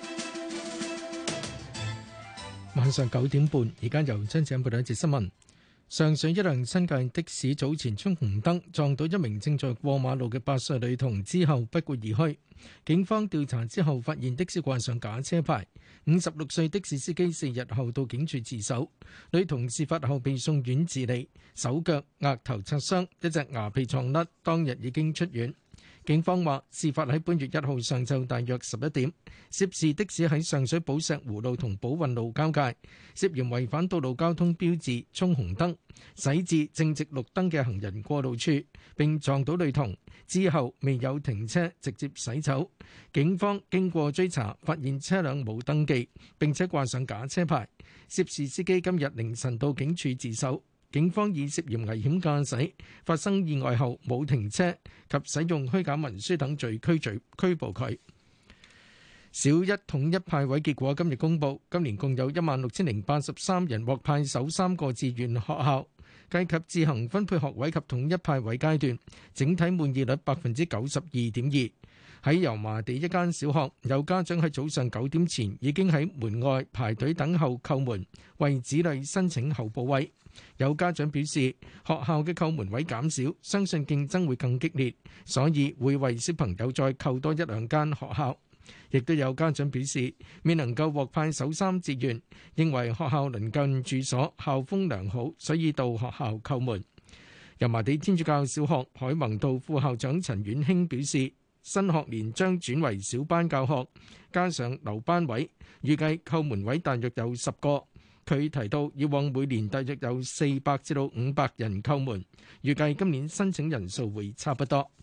晚上九點半，而家由張子欣報道一節新聞。上水一輛新界的士早前衝紅燈，撞到一名正在過馬路嘅八歲女童，之後不顧而去。警方調查之後發現的士掛上假車牌，五十六歲的士司機四日後到警署自首。女童事發後被送院治理，手腳額頭擦傷，一隻牙被撞甩，當日已經出院。警方話，事發喺本月一號上晝大約十一點，涉事的士喺上水寶石湖路同寶運路交界，涉嫌違反道路交通標誌，衝紅燈，駛至正值綠燈嘅行人過路處，並撞到女童，之後未有停車，直接駛走。警方經過追查，發現車輛冇登記，並且掛上假車牌。涉事司機今日凌晨到警署自首。警方以涉嫌危險駕駛、發生意外後冇停車及使用虛假文書等罪拘罪拘捕佢。小一統一派位結果今日公佈，今年共有一萬六千零八十三人獲派首三個志願學校，計及自行分配學位及統一派位階段，整體滿意率百分之九十二點二。喺油麻地一間小學，有家長喺早上九點前已經喺門外排隊等候叩門，為子女申請候補位。有家長表示，學校嘅叩門位減少，相信競爭會更激烈，所以會為小朋友再叩多一兩間學校。亦都有家長表示，未能夠獲派首三志願，認為學校鄰近住所，校風良好，所以到學校叩門。油麻地天主教小學海泓道副校長陳婉興表示，新學年將轉為小班教學，加上留班位，預計叩門位大約有十個。佢提到，以往每年大約有四百至到五百人叩門，預計今年申請人數會差不多。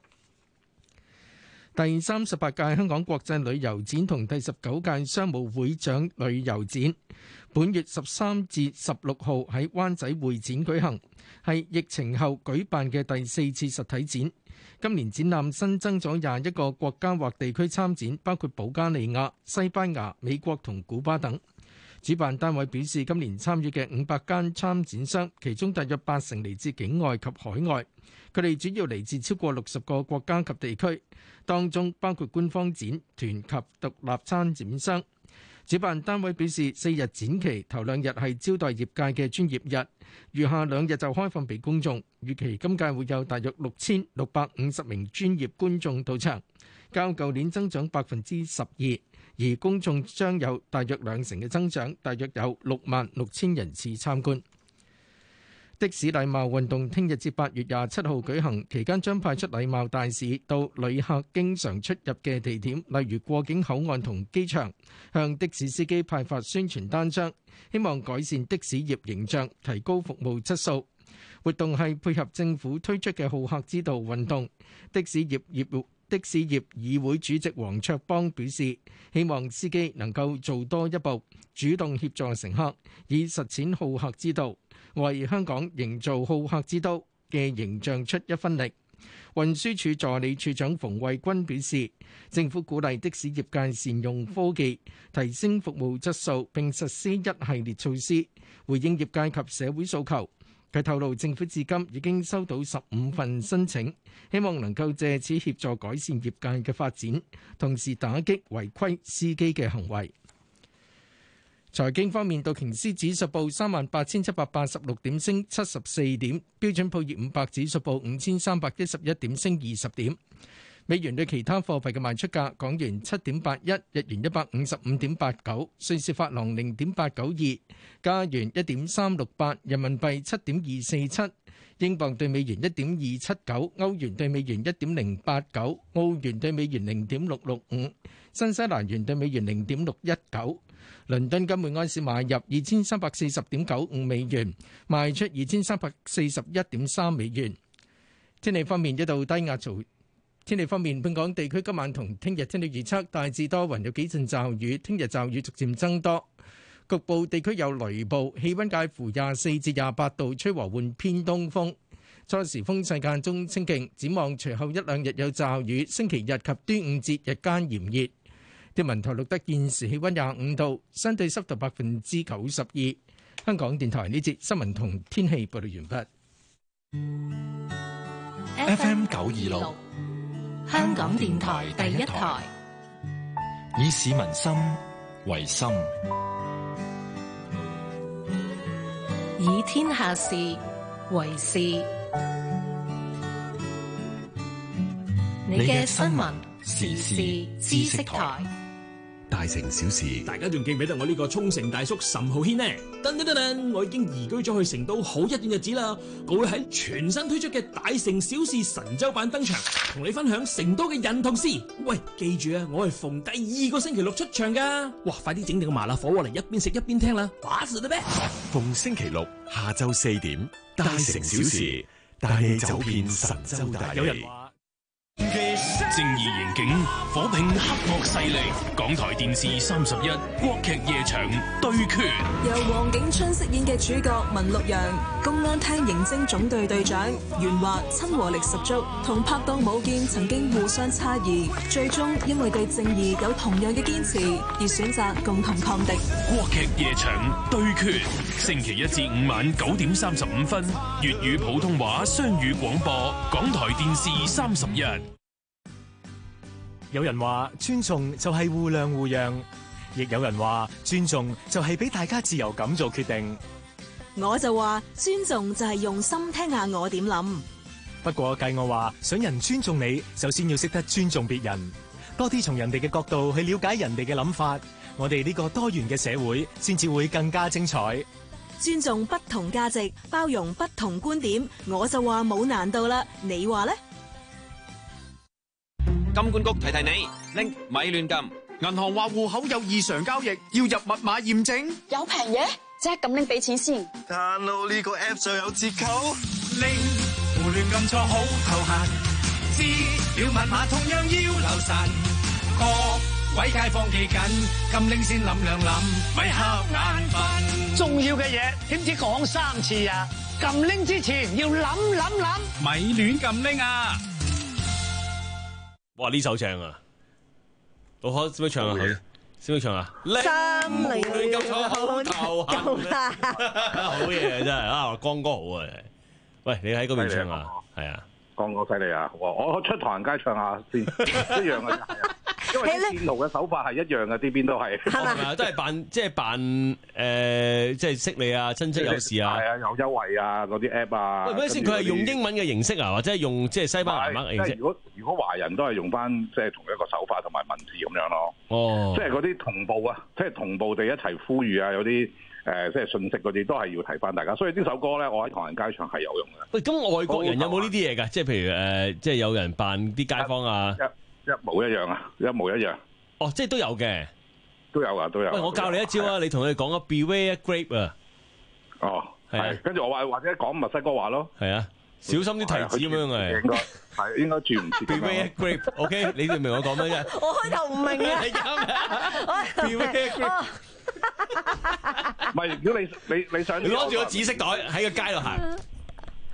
第三十八屆香港國際旅遊展同第十九屆商務會長旅遊展，本月十三至十六號喺灣仔會展舉行，係疫情後舉辦嘅第四次實體展。今年展覽新增咗廿一個國家或地區參展，包括保加利亞、西班牙、美國同古巴等。主辦單位表示，今年參與嘅五百間參展商，其中大約八成嚟自境外及海外，佢哋主要嚟自超過六十個國家及地區，當中包括官方展團及獨立參展商。主辦單位表示，四日展期頭兩日係招待業界嘅專業日，餘下兩日就開放俾公眾。預期今屆會有大約六千六百五十名專業觀眾到場，較舊年增長百分之十二。而公眾將有大約兩成嘅增長，大約有六萬六千人次參觀。的士禮貌運動聽日至八月廿七號舉行，期間將派出禮貌大使到旅客經常出入嘅地點，例如過境口岸同機場，向的士司機派發宣傳單張，希望改善的士業形象，提高服務質素。活動係配合政府推出嘅好客之道運動。的士業業的士業議會主席黃卓邦表示，希望司機能夠做多一步，主動協助乘客，以實踐好客之道，為香港營造好客之都嘅形象出一分力。 運輸署助理處長馮慧君表示，政府鼓勵的士業界善用科技，提升服務質素，並實施一系列措施，回應業界及社會訴求。佢透露，政府至今已經收到十五份申請，希望能夠借此協助改善業界嘅發展，同時打擊違規司機嘅行為。財經方面，道瓊斯指數報三萬八千七百八十六點，升七十四點；標準普爾五百指數報五千三百一十一點，升二十點。美元對其他貨幣嘅賣出價：港元七點八一，日元一百五十五點八九，瑞士法郎零點八九二，加元一點三六八，人民幣七點二四七，英鎊對美元一點二七九，歐元對美元一點零八九，澳元對美元零點六六五，新西蘭元對美元零點六一九。倫敦金每安士買入二千三百四十點九五美元，賣出二千三百四十一點三美元。天氣方面，一道低壓槽。天氣方面，本港地區今晚同聽日天氣預測大致多雲，有幾陣驟雨。聽日驟雨逐漸增多，局部地區有雷暴。氣溫介乎廿四至廿八度，吹和緩偏東風。初時風勢間中清勁。展望隨後一兩日有驟雨，星期日及端午節日間炎熱。天文台錄得現時氣溫廿五度，相對濕度百分之九十二。香港電台呢節新聞同天氣報道完畢。 F M 九二六， 香港電台第一台， 以市民心為心， 以天下事為事。你嘅新聞時事知識台。 大城小事， 大家仲記唔記得我呢個沖繩大叔岑浩軒呢？噔噔噔噔，我已經移居咗去成都好一段日子啦。我會喺全新推出嘅大城小事神州版登場，同你分享成都嘅人同事。喂，記住啊，我係逢第二個星期六出場噶。哇，快啲整定個麻辣火鍋嚟，一邊食一邊聽啦，打死得咩？ 逢星期六下晝四點，大城小事帶你走遍神州大地。 有人話正義刑警火拼黑惡勢力，港台電視三十一國劇夜場對決， 由黃景春飾演嘅主角文陸陽，公安廳刑偵總隊隊長袁華親和力十足，同拍檔武健曾經互相差異，最終因為對正義有同樣嘅堅持而選擇共同抗敵。 國劇夜場對決，星期一至五晚九點三十五分，粵語普通話雙語廣播，港台電視三十一。 有人話尊重就係互諒互讓，亦有人話尊重就係俾大家自由咁做決定。 我就話尊重就係用心聽下我點諗。 不過計我話，想人尊重你，首先要識得尊重別人，多啲從人哋嘅角度去了解人哋嘅諗法，我哋呢個多元嘅社會先至會更加精彩。 尊重不同價值，包容不同觀點，我就話冇難度啦。你話呢？ 金管局提提你，拎咪亂撳。 銀行話戶口有異常交易，要入密碼驗證。 有平嘢，即刻撳拎俾錢先。 download呢個 app 就有折扣。拎胡亂撳錯好頭痕，資料密碼同樣要留神。各位街坊記緊，撳拎先諗兩諗，咪瞌眼瞓。 重要嘅嘢點止講三次啊？撳拎之前要諗諗諗， 咪亂撳拎啊！ 哇！呢首正啊，老可識唔識唱啊？識唔識唱啊？ 三零亂咁錯好頭痕啊！ 好嘢真係啊，江哥好啊！喂，你喺嗰邊唱啊？係啊， 江哥犀利啊！我我出唐人街唱下先，一樣嘅，係啊。因為啲騙徒嘅手法係一樣嘅，呢邊都係， 係咪都係扮即係扮誒，即係識你啊，親戚有事啊， 係啊，有優惠啊，嗰啲 app 啊。 喂，唔係先，佢係用英文嘅形式啊，或者係用即係西班牙文嘅形式。 如果如果華人都係用翻即係同一個手法同埋文字咁樣咯。 哦， 即係嗰啲同步啊，即係同步地一齊呼籲啊，有啲誒即係信息嗰啲都係要提翻大家。所以呢首歌咧，我喺唐人街唱係有用嘅。 喂，咁外國人有冇呢啲嘢㗎？即係譬如誒，即係有人扮啲街坊啊， 一模一樣啊，一模一樣。 哦，即係都有嘅， 都有啊，都有。 喂，我教你一招啊，你同佢哋講個 Beware Grape 啊。 哦，係。跟住我話或者講墨西哥話咯。 係啊，小心啲提子咁樣嘅。應該係應該轉唔切。 Beware Grape，OK，你哋明我講咩啫？ 我開頭唔明啊。 你啱啊 ，Beware Grape。 唔係，如果你你你想， 你攞住個紫色袋喺個街度行。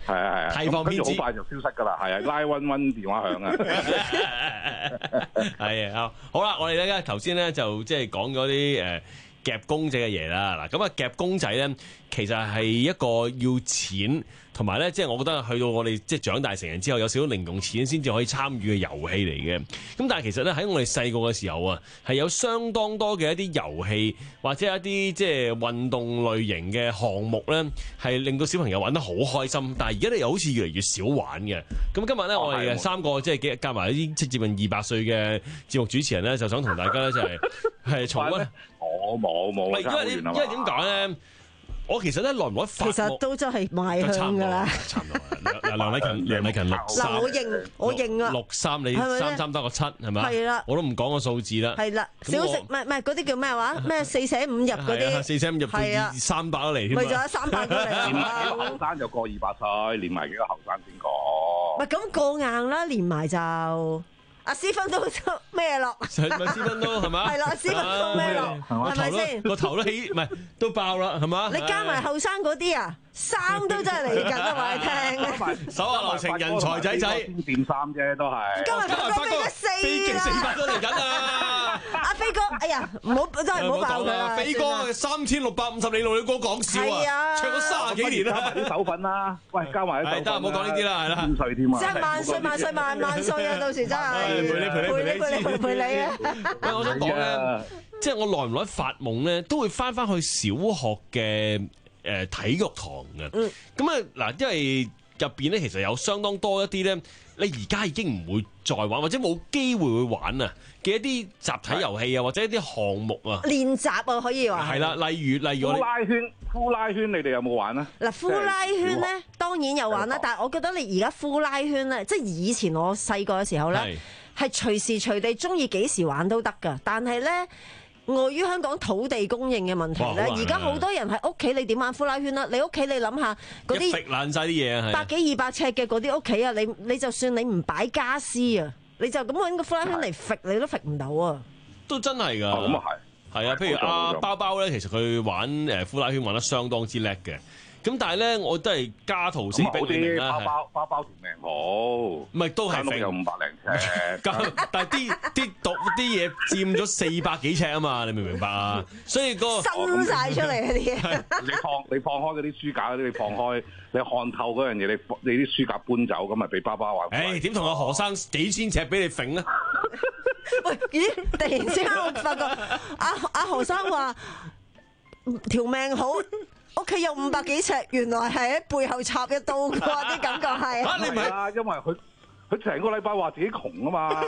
係啊係啊， 提防騙子好快就消失㗎啦，係啊，拉溫溫電話響啊， 係啊，好啦，我哋咧頭先咧就即係講咗啲誒夾公仔嘅嘢啦，嗱咁啊夾公仔咧其實係一個要錢。同埋咧，即係我覺得去到我哋即係長大成人之後，有少少零用錢先至可以參與嘅遊戲嚟嘅。咁但係其實咧喺我哋細個嘅時候啊，係有相當多嘅一啲遊戲或者一啲即係運動類型嘅項目咧，係令到小朋友玩得好開心。但係而家咧又好似越嚟越少玩嘅。咁今日咧，我哋三個即係加埋啲即接近二百歲嘅節目主持人咧，就想同大家咧就係係重溫。 我冇冇， 因為因為點講咧？我其實咧耐唔耐發夢， 其實都真係邁向㗎啦。 差唔多，梁梁禮勤，梁禮勤六三。 嗱，我認我認啊。 六三，你三三得個七係咪？係啦。我都唔講個數字啦。 係啦，小食唔係唔係嗰啲叫咩話？咩四捨五入嗰啲？ 四捨五入到三百都嚟添。 咪就係三百都嚟。 連埋幾個後生就過二百歲，連埋幾個後生先過。 唔係咁過硬啦，連埋就。阿斯芬都咩落？ 係咪斯芬都係嘛？ 係啦，斯芬都咩落？係咪先？ 個頭都起，唔係都爆啦，係嘛？ 你加埋後生嗰啲啊，生都真係嚟緊啊！話你聽。 手下留情，人才仔仔。 先掂三啫，都係。 今日發哥四飛極四百都嚟緊啊！ 阿飛哥，哎呀，唔好真係唔好爆佢啦。 飛哥三千六百五十里路，你哥講笑啊！唱咗三十幾年啦， 啲手粉啦，喂，加埋啲手粉。 得，唔好講呢啲啦，係啦。 五歲添啊！ 即係萬歲萬歲萬萬歲啊！到時真係。陪你陪你陪你陪你陪你啊！ 喂，我想講咧，即係我耐唔耐發夢咧，都會翻翻去小學嘅誒體育堂嘅。咁啊嗱，因為入邊咧其實有相當多一啲咧，你而家已經唔會再玩，或者冇機會會玩啊嘅一啲集體遊戲啊，或者一啲項目啊。 練習啊，可以話。 係啦，例如例如我呼拉圈，呼拉圈，你哋有冇玩啊？ 嗱，呼拉圈咧當然有玩啦，但係我覺得你而家呼拉圈咧，即係以前我細個嘅時候咧。係隨時隨地中意幾時玩都得㗎，但係咧礙於香港土地供應嘅問題咧，而家好多人喺屋企，你點玩呼拉圈啦？你屋企你諗下嗰啲揈爛曬啲嘢啊， 百幾二百尺嘅嗰啲屋企啊，你你就算你唔擺家私啊，你就咁揾個呼拉圈嚟揈，你都揈唔到啊！ 都真係㗎， 咁啊係， 係啊，譬如阿包包咧，其實佢玩誒呼拉圈玩得相當之叻嘅。咁但係咧，我都係家徒四壁嚟啦， 包包包包條命好， 唔係都係有五百零尺， 但係啲啲毒啲嘢佔咗四百幾尺啊嘛，你明唔明白啊？所以個伸晒出嚟嗰啲嘢， 你放你放開嗰啲書架嗰啲，你放開，你看透嗰樣嘢，你你啲書架搬走，咁咪俾包包玩。 誒點同阿何生幾千尺俾你揈咧？ 喂，咦！突然之間我發覺阿阿何生話條命好。屋企有五百幾尺，原來係喺背後插一刀啩，啲感覺係。 啊，你唔係啊，因為佢佢成個禮拜話自己窮啊嘛，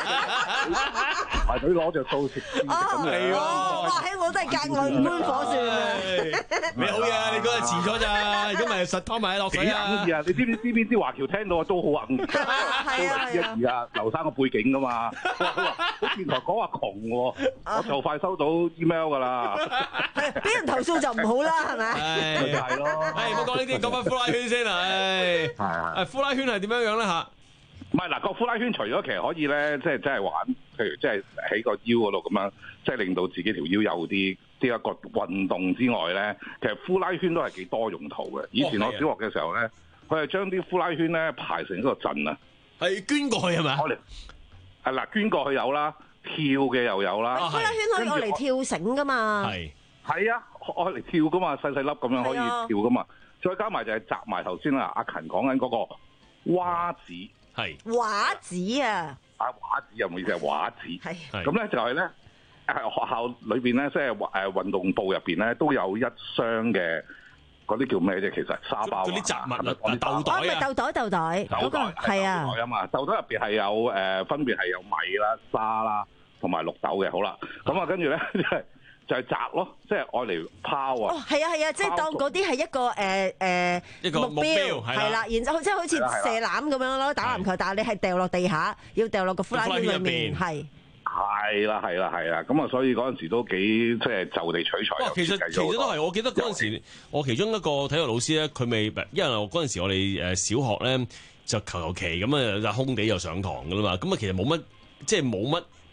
排隊攞著數食煙咁嚟喎。 哇！喺我真係隔岸觀火算啊！ 你好嘢，你嗰日遲咗咋？如果唔係實拖埋喺落水啊！ 你知你知唔知知邊啲華僑聽到都好硬？ 係啊係啊！而家劉生個背景噶嘛，佢話電台講話窮喎，我就快收到 email 㗎啦。 俾人投訴就唔好啦，係咪？ 係係咯。 誒，唔好講呢啲，講翻呼拉圈先啦。誒，係誒，呼拉圈係點樣樣咧嚇？ 唔係嗱，個呼拉圈除咗其實可以咧，即係真係玩，譬如即係喺個腰嗰度咁樣，即係令到自己條腰幼啲，呢一個運動之外咧，其實呼拉圈都係幾多用途嘅。以前我小學嘅時候咧，佢係將啲呼拉圈咧排成一個陣啊， 係捐過去係咪？ 我哋係嗱，捐過去有啦，跳嘅又有啦。 呼拉圈可以攞嚟跳繩噶嘛？ 係係啊，攞嚟跳噶嘛，細細粒咁樣可以跳噶嘛。再加埋就係集埋頭先啦，阿勤講緊嗰個蛙子。 係畫紙啊！ 啊畫紙又唔好意思係畫紙， 係咁咧就係咧誒學校裏邊咧，即係誒運動部入邊咧都有一箱嘅嗰啲叫咩啫？其實沙包嗰啲雜物啊，豆袋啊， 豆袋豆袋， 豆袋係啊， 豆袋啊嘛，豆袋入邊係有誒分別係有米啦、沙啦同埋綠豆嘅。好啦，咁啊跟住咧即係。就係擲咯，即係愛嚟拋啊！ 哦，係啊係啊，即係當嗰啲係一個誒誒一個目標係啦，然之後即係好似射籃咁樣咯，打籃球，但係你係掉落地下，要掉落個呼拉圈裏面，係係啦係啦係啦，咁啊所以嗰陣時都幾即係就地取材。 哇，其實其實都係，我記得嗰陣時，我其中一個體育老師咧，佢未，因為嗰陣時我哋誒小學咧就求求其咁啊，空地又上堂噶啦嘛，咁啊其實冇乜即係冇乜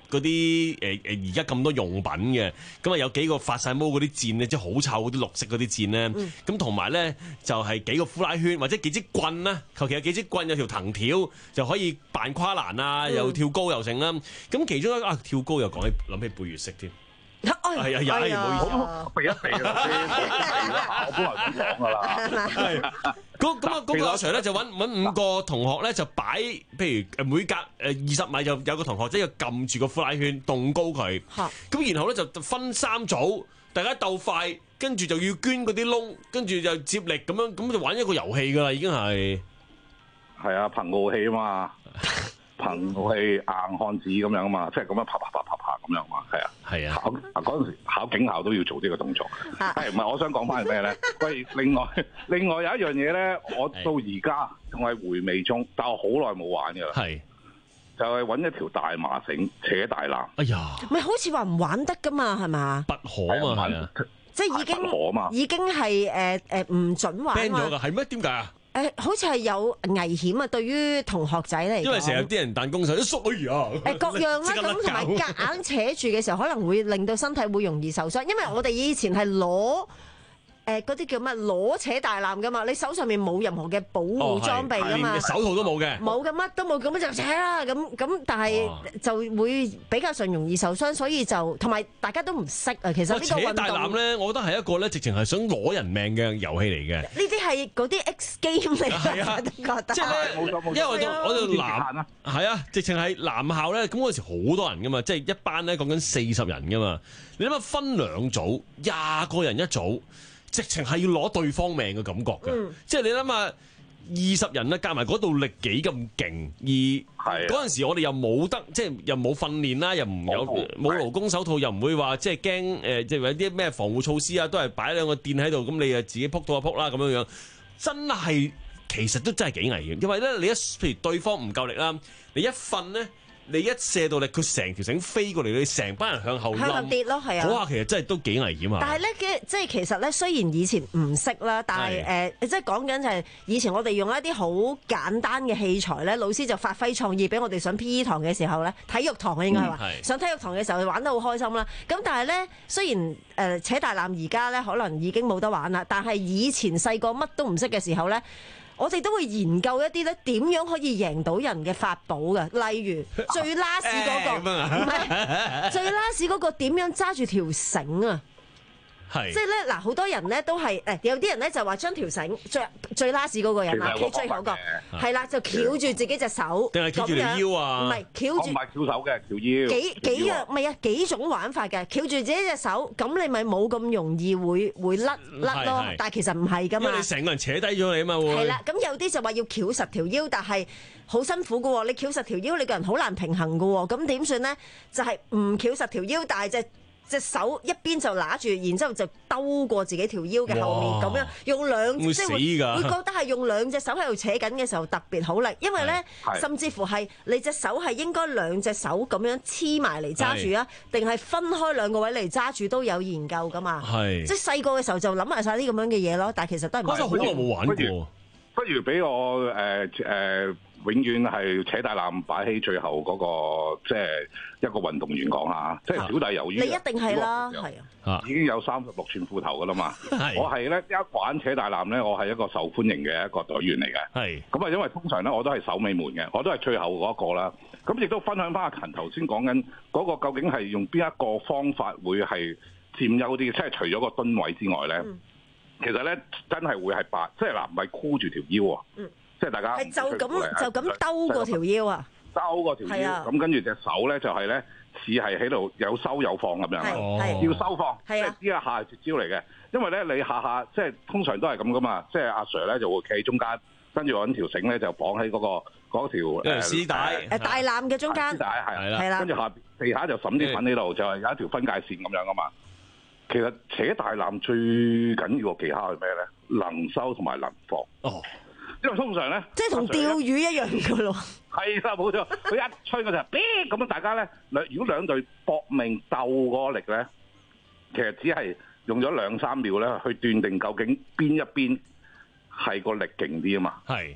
嗰啲誒誒而家咁多用品嘅，咁啊有幾個發晒毛嗰啲箭咧，即係好臭嗰啲綠色嗰啲箭咧，咁同埋咧就係、是、幾個呼拉圈或者幾支棍啦，求其有幾支棍有條藤條就可以扮跨欄啊，又跳高又成啦。咁其中一個啊跳高又講起諗起貝月式添。係啊係啊，唔好意思， 避一避啦先，我本來咁講噶啦。 係，嗰咁啊嗰個阿 Sir 咧就揾揾五個同學咧就擺，譬如誒每隔誒二十米就有個同學即係撳住個呼拉圈，動高佢。咁然後咧就分三組，大家鬥快，跟住就要捐嗰啲窿，跟住就接力咁樣，咁就玩一個遊戲噶啦，已經係。 係啊，憑傲氣啊嘛。憑傲氣硬漢子咁樣啊嘛，即係咁樣啪啪啪啪啪咁樣啊嘛，係啊， 係啊， 考嗰陣時考警校都要做呢個動作，係唔係？我想講翻係咩咧？喂，另外另外有一樣嘢咧，我到而家仲係回味中，但我好耐冇玩㗎啦， 係就係揾一條大麻繩扯大纜， 哎呀， 咪好似話唔玩得噶嘛，係嘛？ 不可啊嘛，係啊， 即係已經已經係誒誒唔準玩 ban 咗㗎，係咩？點解啊？ 誒，好似係有危險啊！對於同學仔嚟講， 因為成日啲人彈弓手，縮哎呀！ 誒各樣啦，咁同埋夾硬扯住嘅時候，可能會令到身體會容易受傷。因為我哋以前係攞誒嗰啲叫乜攞扯大纜噶嘛，你手上面冇任何嘅保護裝備噶嘛， 連手套都冇嘅， 冇嘅乜都冇，咁就扯啦。咁咁，但係就會比較上容易受傷，所以就同埋大家都唔識啊。其實呢個運動扯大纜咧，我覺得係一個咧，直情係想攞人命嘅遊戲嚟嘅。 呢啲係嗰啲 X game 嚟嘅，都覺得。 即係咧，因為我就我就男係啊，直情係男校咧，咁嗰時好多人噶嘛，即係一班咧講緊四十人噶嘛。你諗下分兩組，廿個人一組。直情係要攞對方命嘅感覺嘅，嗯、即係你諗下二十人咧，加埋嗰度力幾咁勁，而嗰陣時我哋又冇得，即係又冇訓練啦，又唔有冇勞工手套，又唔會話即係驚誒，即係有啲咩防護措施啊，都係擺兩個墊喺度，咁你啊自己撲到就撲啦咁樣樣，真係其實都真係幾危險，因為咧你一譬如對方唔夠力啦，你一瞓咧。你一射到力，佢成條繩飛過嚟，你成班人向後向後跌咯，係啊！ 嗰下其實真係都幾危險啊！ 但係咧嘅，即係其實咧，雖然以前唔識啦，但係誒、呃，即係講緊就係以前我哋用一啲好簡單嘅器材咧，老師就發揮創意俾我哋上 P E 堂嘅時候咧，體育堂啊應該係話，嗯、上體育堂嘅時候玩得好開心啦。咁但係咧，雖然誒、呃、扯大纜而家咧可能已經冇得玩啦，但係以前細個乜都唔識嘅時候咧。我哋都會研究一啲咧點樣可以贏到人嘅法寶嘅，例如最拉屎嗰個，唔係最拉屎嗰個點樣揸住條繩啊？係即係咧嗱，好多人咧都係誒，有啲人咧就話將條繩最最拉屎嗰個人啊，企最後個係啦，就翹住自己隻手， 定係翹住條腰啊？ 唔係翹住， 唔係翹手嘅，翹腰。 幾幾樣唔係啊？幾種玩法嘅，翹住自己隻手，咁你咪冇咁容易會會甩甩咯。但係其實唔係噶嘛， 因為你成個人扯低咗你啊嘛會。係啦，咁有啲就話要翹實條腰，但係好辛苦噶喎。你翹實條腰，你個人好難平衡噶喎。咁點算咧？就係唔翹實條腰，但係隻隻手一邊就揦住，然之後就兜過自己條腰嘅後面，咁樣用兩即係會會覺得係用兩隻手喺度扯緊嘅時候特別好力，因為咧甚至乎係你隻手係應該兩隻手咁樣黐埋嚟揸住啊，定係分開兩個位嚟揸住都有研究噶嘛。係即係細個嘅時候就諗埋晒啲咁樣嘅嘢咯，但係其實都係唔係。 好耐冇玩過， 不如俾我誒誒。呃呃永遠係扯大纜擺喺最後嗰、那個，即、就、係、是、一個運動員講下，即、就、係、是、小弟由於你一定係啦，係啊，已經有三十六寸褲頭噶啦嘛。我係咧一玩扯大纜咧，我係一個受歡迎嘅一個隊員嚟嘅。係咁啊，因為通常咧我都係守尾門嘅，我都係最後嗰一個啦。咁亦都分享翻阿勤頭先講緊嗰個究竟係用邊一個方法會係佔優啲，即係除咗個噸位之外咧，嗯、其實咧真係會係八，即係嗱唔係箍住條腰啊。嗯即係大家係就咁就咁兜過條腰啊！ 兜過條腰，咁跟住隻手咧就係咧似係喺度有收有放咁樣，要收放，即係呢一下係絕招嚟嘅。因為咧你下下即係通常都係咁噶嘛，即係阿 Sir 咧就會企喺中間，跟住揾條繩咧就綁喺嗰個嗰條絲帶誒大纜嘅中間， 絲帶係係啦，跟住下地下就揼啲粉喺度，就係有一條分界線咁樣噶嘛。其實扯大纜最緊要個技巧係咩咧？能收同埋能放。哦。因為通常咧， 即係同釣魚一樣嘅咯。 係啦，冇錯。佢一吹嗰陣，嗶咁樣，大家咧兩如果兩隊搏命鬥嗰個力咧，其實只係用咗兩三秒咧去斷定究竟邊一邊係個力勁啲啊嘛。係。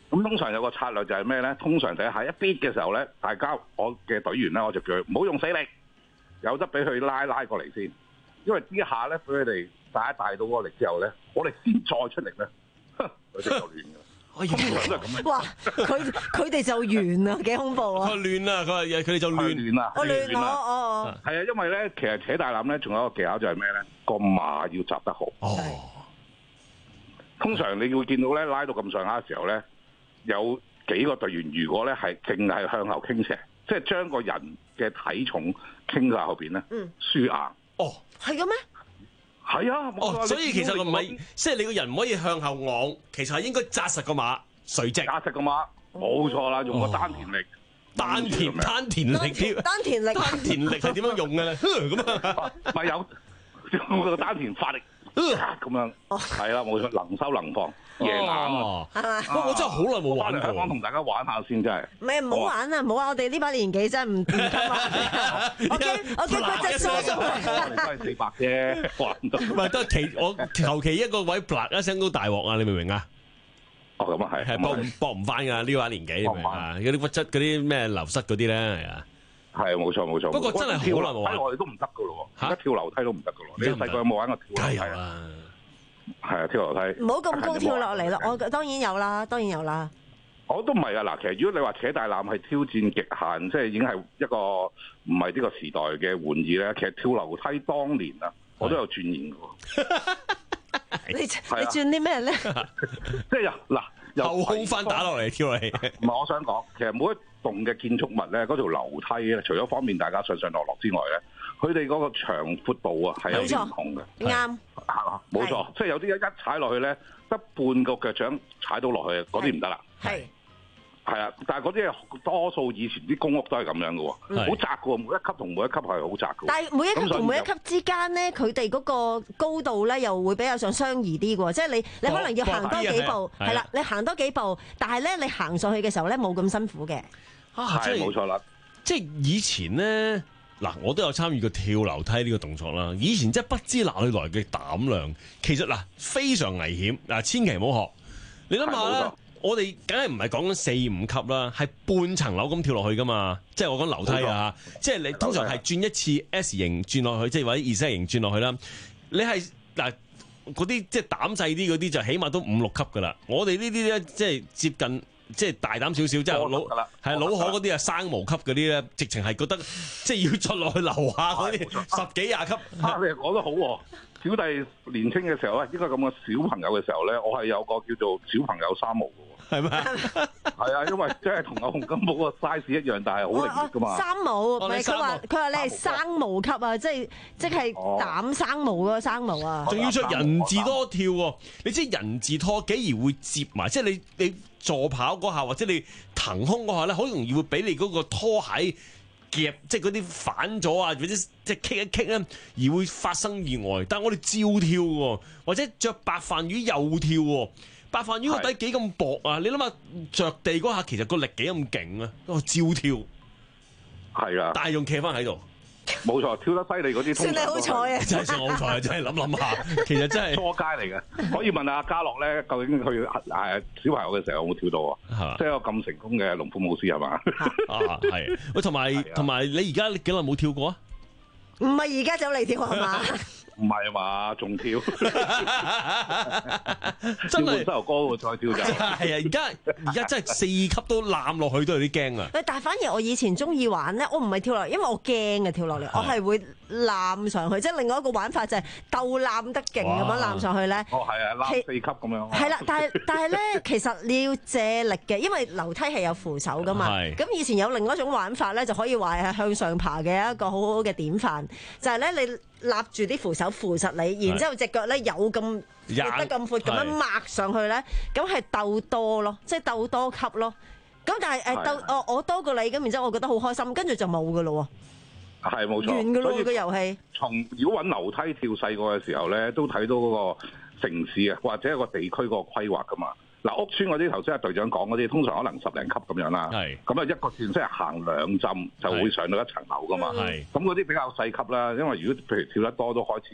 咁通常有個策略就係咩咧？通常就係喺一逼嘅時候咧，大家我嘅隊員咧，我就叫佢唔好用死力，有得俾佢拉拉過嚟先。因為呢下咧，俾佢哋帶一帶到嗰個力之後咧，我哋先再出力咧，佢哋就亂㗎。通常都係咁樣。 哇！佢佢哋就亂啊，幾恐怖啊！ 佢亂啊！佢話佢哋就亂亂啦， 我亂我我係啊，因為咧，其實扯大纜咧，仲有一個技巧就係咩咧？個馬要紮得好。 哦。 通常你會見到咧，拉到咁上下嘅時候咧，有幾個隊員如果咧係淨係向後傾斜，即係將個人嘅體重傾晒後邊咧， 嗯， 輸硬。 哦，係嘅咩？ 係啊， 哦，所以其實唔係，即係你個人唔可以向後昂，其實係應該紮實個馬，垂直。 紮實個馬，冇錯啦，用個丹田力。 丹田丹田力添。 丹田力。 丹田力係點樣用嘅咧？咁啊， 咪有用個丹田發力。咁樣係啦，冇錯，能收能放，贏硬啊！ 係嘛？ 我真係好耐冇玩過。 香港同大家玩下先，真係。 唔係唔好玩啊！唔好玩，我哋呢把年紀真係唔唔得啊！我驚我驚佢隻疏疏。 我哋都係四百啫，玩唔到。 唔係都係其我求其一個位，啪一聲都大鑊啊！你明唔明啊？ 哦，咁啊係， 係搏唔搏唔翻㗎？呢把年紀，你明唔明啊？嗰啲骨質嗰啲咩流失嗰啲咧，係啊。 係冇錯冇錯。 不過真係好耐冇玩， 我哋都唔得噶咯喎，而家跳樓梯都唔得噶咯。你細個有冇玩過跳樓梯啊？係啊，跳樓梯。 唔好咁高跳落嚟啦！我當然有啦，當然有啦。 我都唔係啊！嗱，其實如果你話扯大纜係挑戰極限，即係已經係一個唔係呢個時代嘅玩意咧。其實跳樓梯當年啊，我都有鑽研嘅。 你你轉啲咩咧？ 即係嗱， 後空翻打落嚟跳嚟。 唔係，我想講，其實每一棟嘅建築物咧，嗰條樓梯咧，除咗方便大家上上落落之外咧，佢哋嗰個長闊度啊係有唔同嘅。 啱， 冇錯，即係有啲一踩落去咧，得半個腳掌踩到落去，嗰啲唔得啦。 係。 係啊，但係嗰啲係多數以前啲公屋都係咁樣嘅喎，好窄嘅喎，每一級同每一級係好窄嘅。 但係每一級同每一級之間咧，佢哋嗰個高度咧又會比較上相宜啲嘅喎，即係你你可能要行多幾步，係啦，你行多幾步，但係咧你行上去嘅時候咧冇咁辛苦嘅。 啊，即係冇錯啦。即係以前咧，嗱我都有參與過跳樓梯呢個動作啦。以前即係不知哪裏來嘅膽量，其實嗱非常危險，嗱千祈唔好學。你諗下啦。我哋梗係唔係講緊四五級啦，係半層樓咁跳落去噶嘛？即係我講樓梯啊，即係你通常係轉一次 S 型轉落去，即係或者 Z 型轉落去啦。你係嗱嗰啲即係膽細啲嗰啲就起碼都五六級噶啦。我哋呢啲咧即係接近即係大膽少少，即係老係老可嗰啲啊生毛級嗰啲咧，直情係覺得即係要出落去樓下嗰啲十幾廿級。 啊，你講得好喎！小弟年青嘅時候咧，應該咁嘅小朋友嘅時候咧，我係有個叫做小朋友三毛嘅喎， 係咪？ 係啊，因為即係同阿洪金寶個 size 一樣，但係好靈活噶嘛。 三毛，唔係佢話佢話你係生毛級啊，即係即係膽生毛嗰個生毛啊。 仲要着人字拖跳喎，你知人字拖幾而會接埋，即係你你助跑嗰下或者你騰空嗰下咧，好容易會俾你嗰個拖鞋夾，即係嗰啲反咗啊，或者即係棘一棘咧，而會發生意外。但係我哋照跳喎，或者着白飯魚又跳喎。白飯魚個底幾咁薄啊！你諗下着地嗰下，其實個力幾咁勁啊！照跳， 係啊， 但係用企翻喺度。 冇錯，跳得犀利嗰啲， 算你好彩啊！ 真係算我好彩啊！真係諗諗下，其實真係初階嚟嘅。可以問下家樂咧，究竟佢誒小朋友嘅時候有冇跳到啊？即係有咁成功嘅龍虎武師係嘛？ 啊，係喂，同埋同埋，你而家幾耐冇跳過啊？ 唔係而家走嚟跳係嘛？ 唔係啊嘛，仲跳， 真係膝頭哥喎，再跳就係啊！而家而家真係四級都攬落去都有啲驚啊！ 但係反而我以前中意玩咧，我唔係跳落嚟，因為我驚啊跳落嚟，我係會攬上去，即係另外一個玩法就係鬥攬得勁咁樣攬上去咧。 哦，係啊，攬四級咁樣。 係啦，但係但係咧，其實你要借力嘅，因為樓梯係有扶手噶嘛。咁以前有另一種玩法咧，就可以話係向上爬嘅一個好好嘅典範，就係咧你立住啲扶手扶實你，然之後隻腳咧有咁闊得咁闊咁樣擘上去咧，咁係鬥多咯，即係鬥多級咯。咁但係誒鬥我我多過你，咁然之後我覺得好開心，跟住就冇噶咯喎。 係冇錯， 完噶咯個遊戲。 從如果揾樓梯跳細個嘅時候咧，都睇到嗰個城市啊，或者一個地區嗰個規劃噶嘛。嗱，屋村嗰啲頭先阿隊長講嗰啲，通常可能十零級咁樣啦。係。咁啊一個線即係行兩浸就會上到一層樓噶嘛。係。咁嗰啲比較細級啦，因為如果譬如跳得多都開始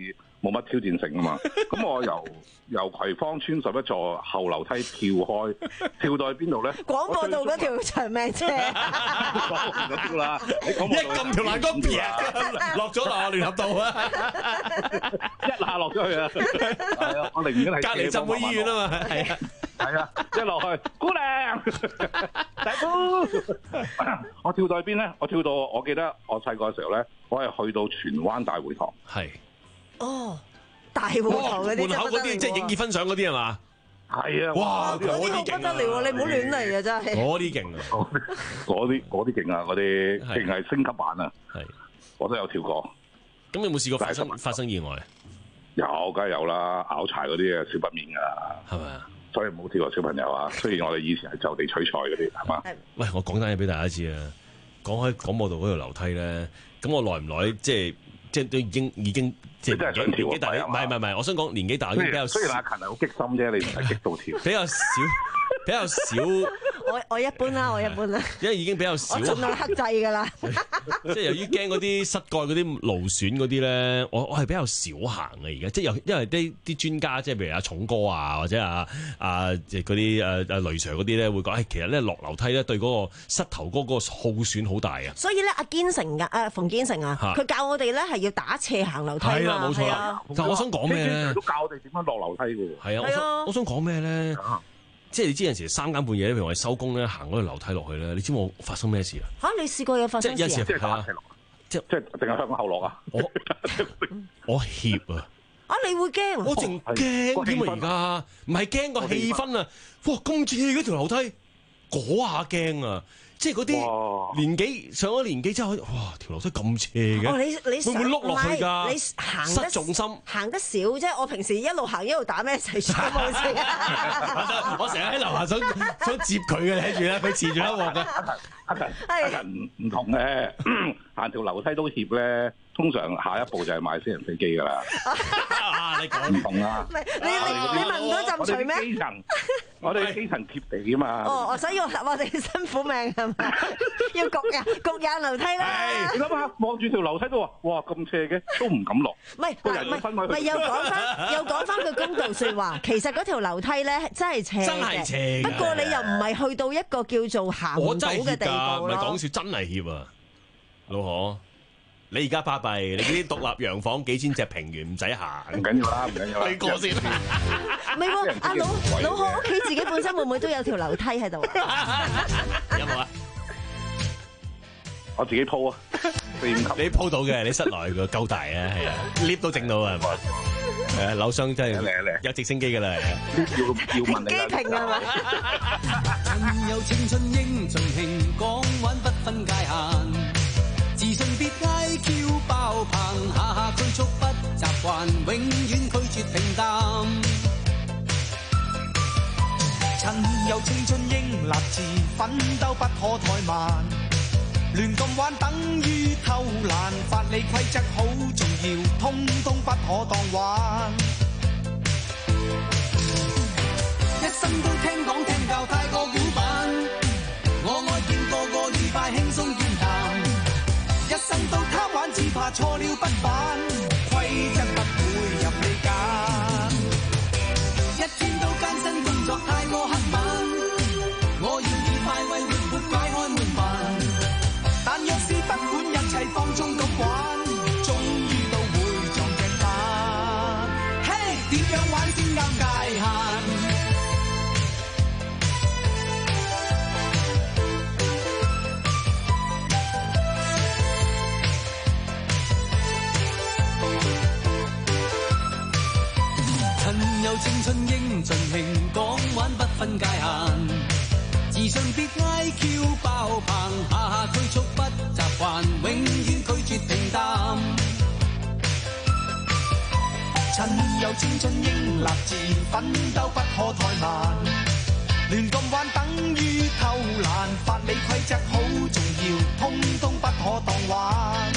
冇乜挑戰性啊嘛。咁我由由葵芳村十一座後樓梯跳開，跳到去邊度咧？ 廣播道嗰條長命車， 講唔到啦！你講一撳條欄杆，啪落咗樓聯合道啊！ 一下落咗去啊！係啊，我寧願係隔離浸會醫院啊嘛，係啊， 係啊，一落去姑娘，大姑，我跳到去邊咧？我跳到我記得我細個嘅時候咧，我係去到荃灣大會堂。 係。 哦，大會堂嗰啲門口嗰啲即係影結婚相嗰啲係嘛？ 係啊！ 哇， 嗰啲好不得了喎！你唔好亂嚟啊！真係。 嗰啲勁啊！ 嗰啲嗰啲勁啊！嗰啲勁係升級版啊！ 係， 我都有跳過。 咁有冇試過發生發生意外？ 有，梗係有啦！拗柴嗰啲啊，少不免㗎。係咪啊？所以唔好跳過小朋友啊！雖然我哋以前係就地取材嗰啲，係嘛？ 喂，我講單嘢俾大家知啊！講開廣播道嗰條樓梯咧，咁我耐唔耐即係即係都已經已經即係年紀年紀大，唔係唔係唔係，我想講年紀大已經比較。 雖然阿勤係好激心啫，你唔係激到跳。 比較少，比較少。 我我一般啦，我一般啦。 因為已經比較少。 我盡量克制㗎啦。 即係由於驚嗰啲膝蓋嗰啲勞損嗰啲咧，我我係比較少行嘅而家。即係有因為啲啲專家，即係譬如阿重哥啊，或者啊啊嗰啲誒誒雷 Sir 嗰啲咧，會講誒其實咧落樓梯咧對嗰個膝頭哥嗰個耗損好大啊。 所以咧，阿堅成㗎，誒馮堅成啊，佢教我哋咧係要打斜行樓梯嘛。 係啦，冇錯啦。但我想講咩咧？ 都教我哋點樣落樓梯㗎喎。 係啊，我想我想講咩咧？即係你知有陣時三更半夜咧，譬如我哋收工咧，行嗰條樓梯落去咧，你知冇發生咩事啊？ 嚇！你試過有發生事啊？ 即係有時係啊， 即係即係定係向後落啊？ 我我怯啊！ 啊！你會驚？ 我淨驚添啊！而家唔係驚個氣氛啊！哇！咁似嗰條樓梯，嗰下驚啊！即係嗰啲年紀上咗年紀之後，哇！條樓梯咁斜嘅， 哦，你你會唔會碌落去㗎？ 你行失重心， 行得少啫。我平時一路行一路打咩細數冇事啊！ 我成日喺樓下想想接佢嘅，睇住咧，佢遲住一鑊㗎。 阿勤阿勤唔同嘅，行條樓梯都怯咧。通常下一步就係買私人飛機㗎啦。 啊！你講唔同啦。 你你你聞唔到陣除咩？ 基層，我哋基層貼地啊嘛。 哦，所以我我哋辛苦命係咪？要焗呀焗硬樓梯啦。 你諗下，望住條樓梯都話：哇咁斜嘅，都唔敢落。 唔係唔係唔係，又講翻又講翻句公道説話，其實嗰條樓梯咧真係斜嘅。 真係斜。 不過你又唔係去到一個叫做行唔到嘅地步咯。 唔係講笑，真係怯啊，老何。你而家巴閉，你嗰啲獨立洋房幾千尺平原唔使行， 唔緊要啦，唔緊要啦。 你過先。 唔係喎，阿老老何屋企自己本身會唔會都有條樓梯喺度？ 有冇啊？ 我自己鋪啊，四五級。 你鋪到嘅，你室內個夠大啊，係啊 ，lift 都整到啊，係嘛？誒，樓上真係有直升機㗎啦，係啊。 要要問你啦。 機坪係嘛？ 趁有青春應盡興，講玩不分界限。自信別嗌叫爆棚，下下拘束不習慣，永遠拒絕平淡。趁有青春應立志，奮鬥不可怠慢。亂咁玩等於偷懶，法理規則好重要，通通不可當玩。一生都聽講聽教太過古板，我愛見個個愉快輕鬆健談。一生都貪玩，只怕錯了不返，規則不會入你揀。一天都艱辛工作太過刻板，我願意快為活活解開門煩。但若是不管一切放縱咁玩，終於都會撞正板。嘿，點樣玩先啱界限？有青春應盡興，講玩不分界限。自信別嗌叫爆棚，下下拘束不習慣，永遠拒絕平淡。趁有青春應立志，奮鬥不可怠慢。亂咁玩等於偷懶，法理規則好重要，通通不可當玩。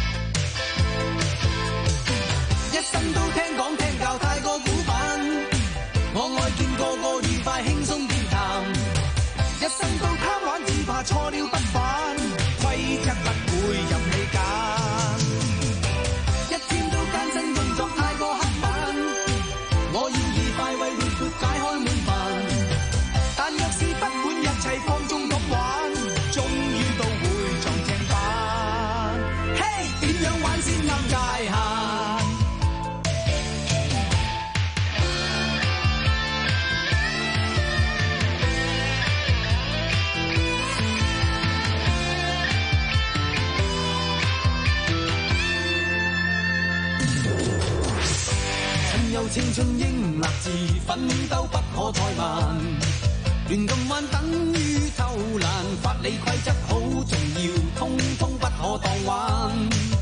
一生都聽講聽教太過古板，我愛見個個愉快輕鬆健談。一生都貪玩，只怕錯了不返，規則不會任你揀。一天都艱辛工作太過立志奮鬥不可怠慢。亂咁玩等於偷懶，法理規則好重要，通通不可當玩。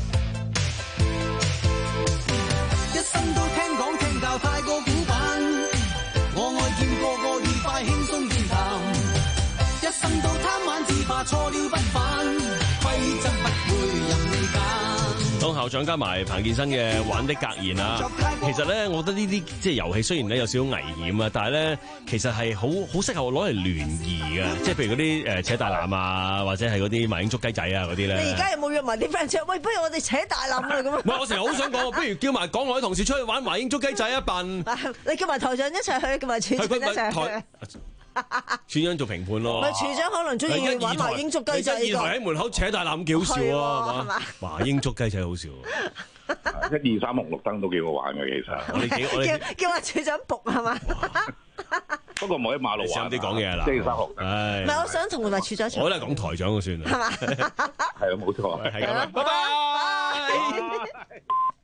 一生都聽講聽教太過古板，我愛見個個愉快輕鬆健談。一生都貪玩自怕錯了不返，規則不會任你揀。 當校長加埋彭健新嘅玩的格言啊，其實咧，我覺得呢啲即係遊戲雖然咧有少少危險啊，但係咧其實係好好適合攞嚟聯誼嘅，即係譬如嗰啲誒扯大纜啊，或者係嗰啲麻鷹捉雞仔啊嗰啲咧。 你而家有冇約埋啲 friend 出？喂，不如我哋扯大纜啊咁啊！ 唔係，我成日好想講，不如叫埋港台同事出去玩麻鷹捉雞仔一笨。 你叫埋台長一齊去，叫埋處長一齊去。 處長做評判咯， 唔係處長可能中意玩麻鷹捉雞仔。 一二台喺門口扯大纜幾好笑啊，係嘛？麻鷹捉雞仔好笑。 一二三紅綠燈都幾好玩嘅，其實。 我哋幾我哋叫叫阿處長仆係嘛？ 不過唔可以馬路玩。 啲講嘢啦。 即係三紅。 唉。 唔係，我想同埋處長。 我都係講台長就算啦。 係嘛？ 係啊，冇錯。 係咁啦，拜拜。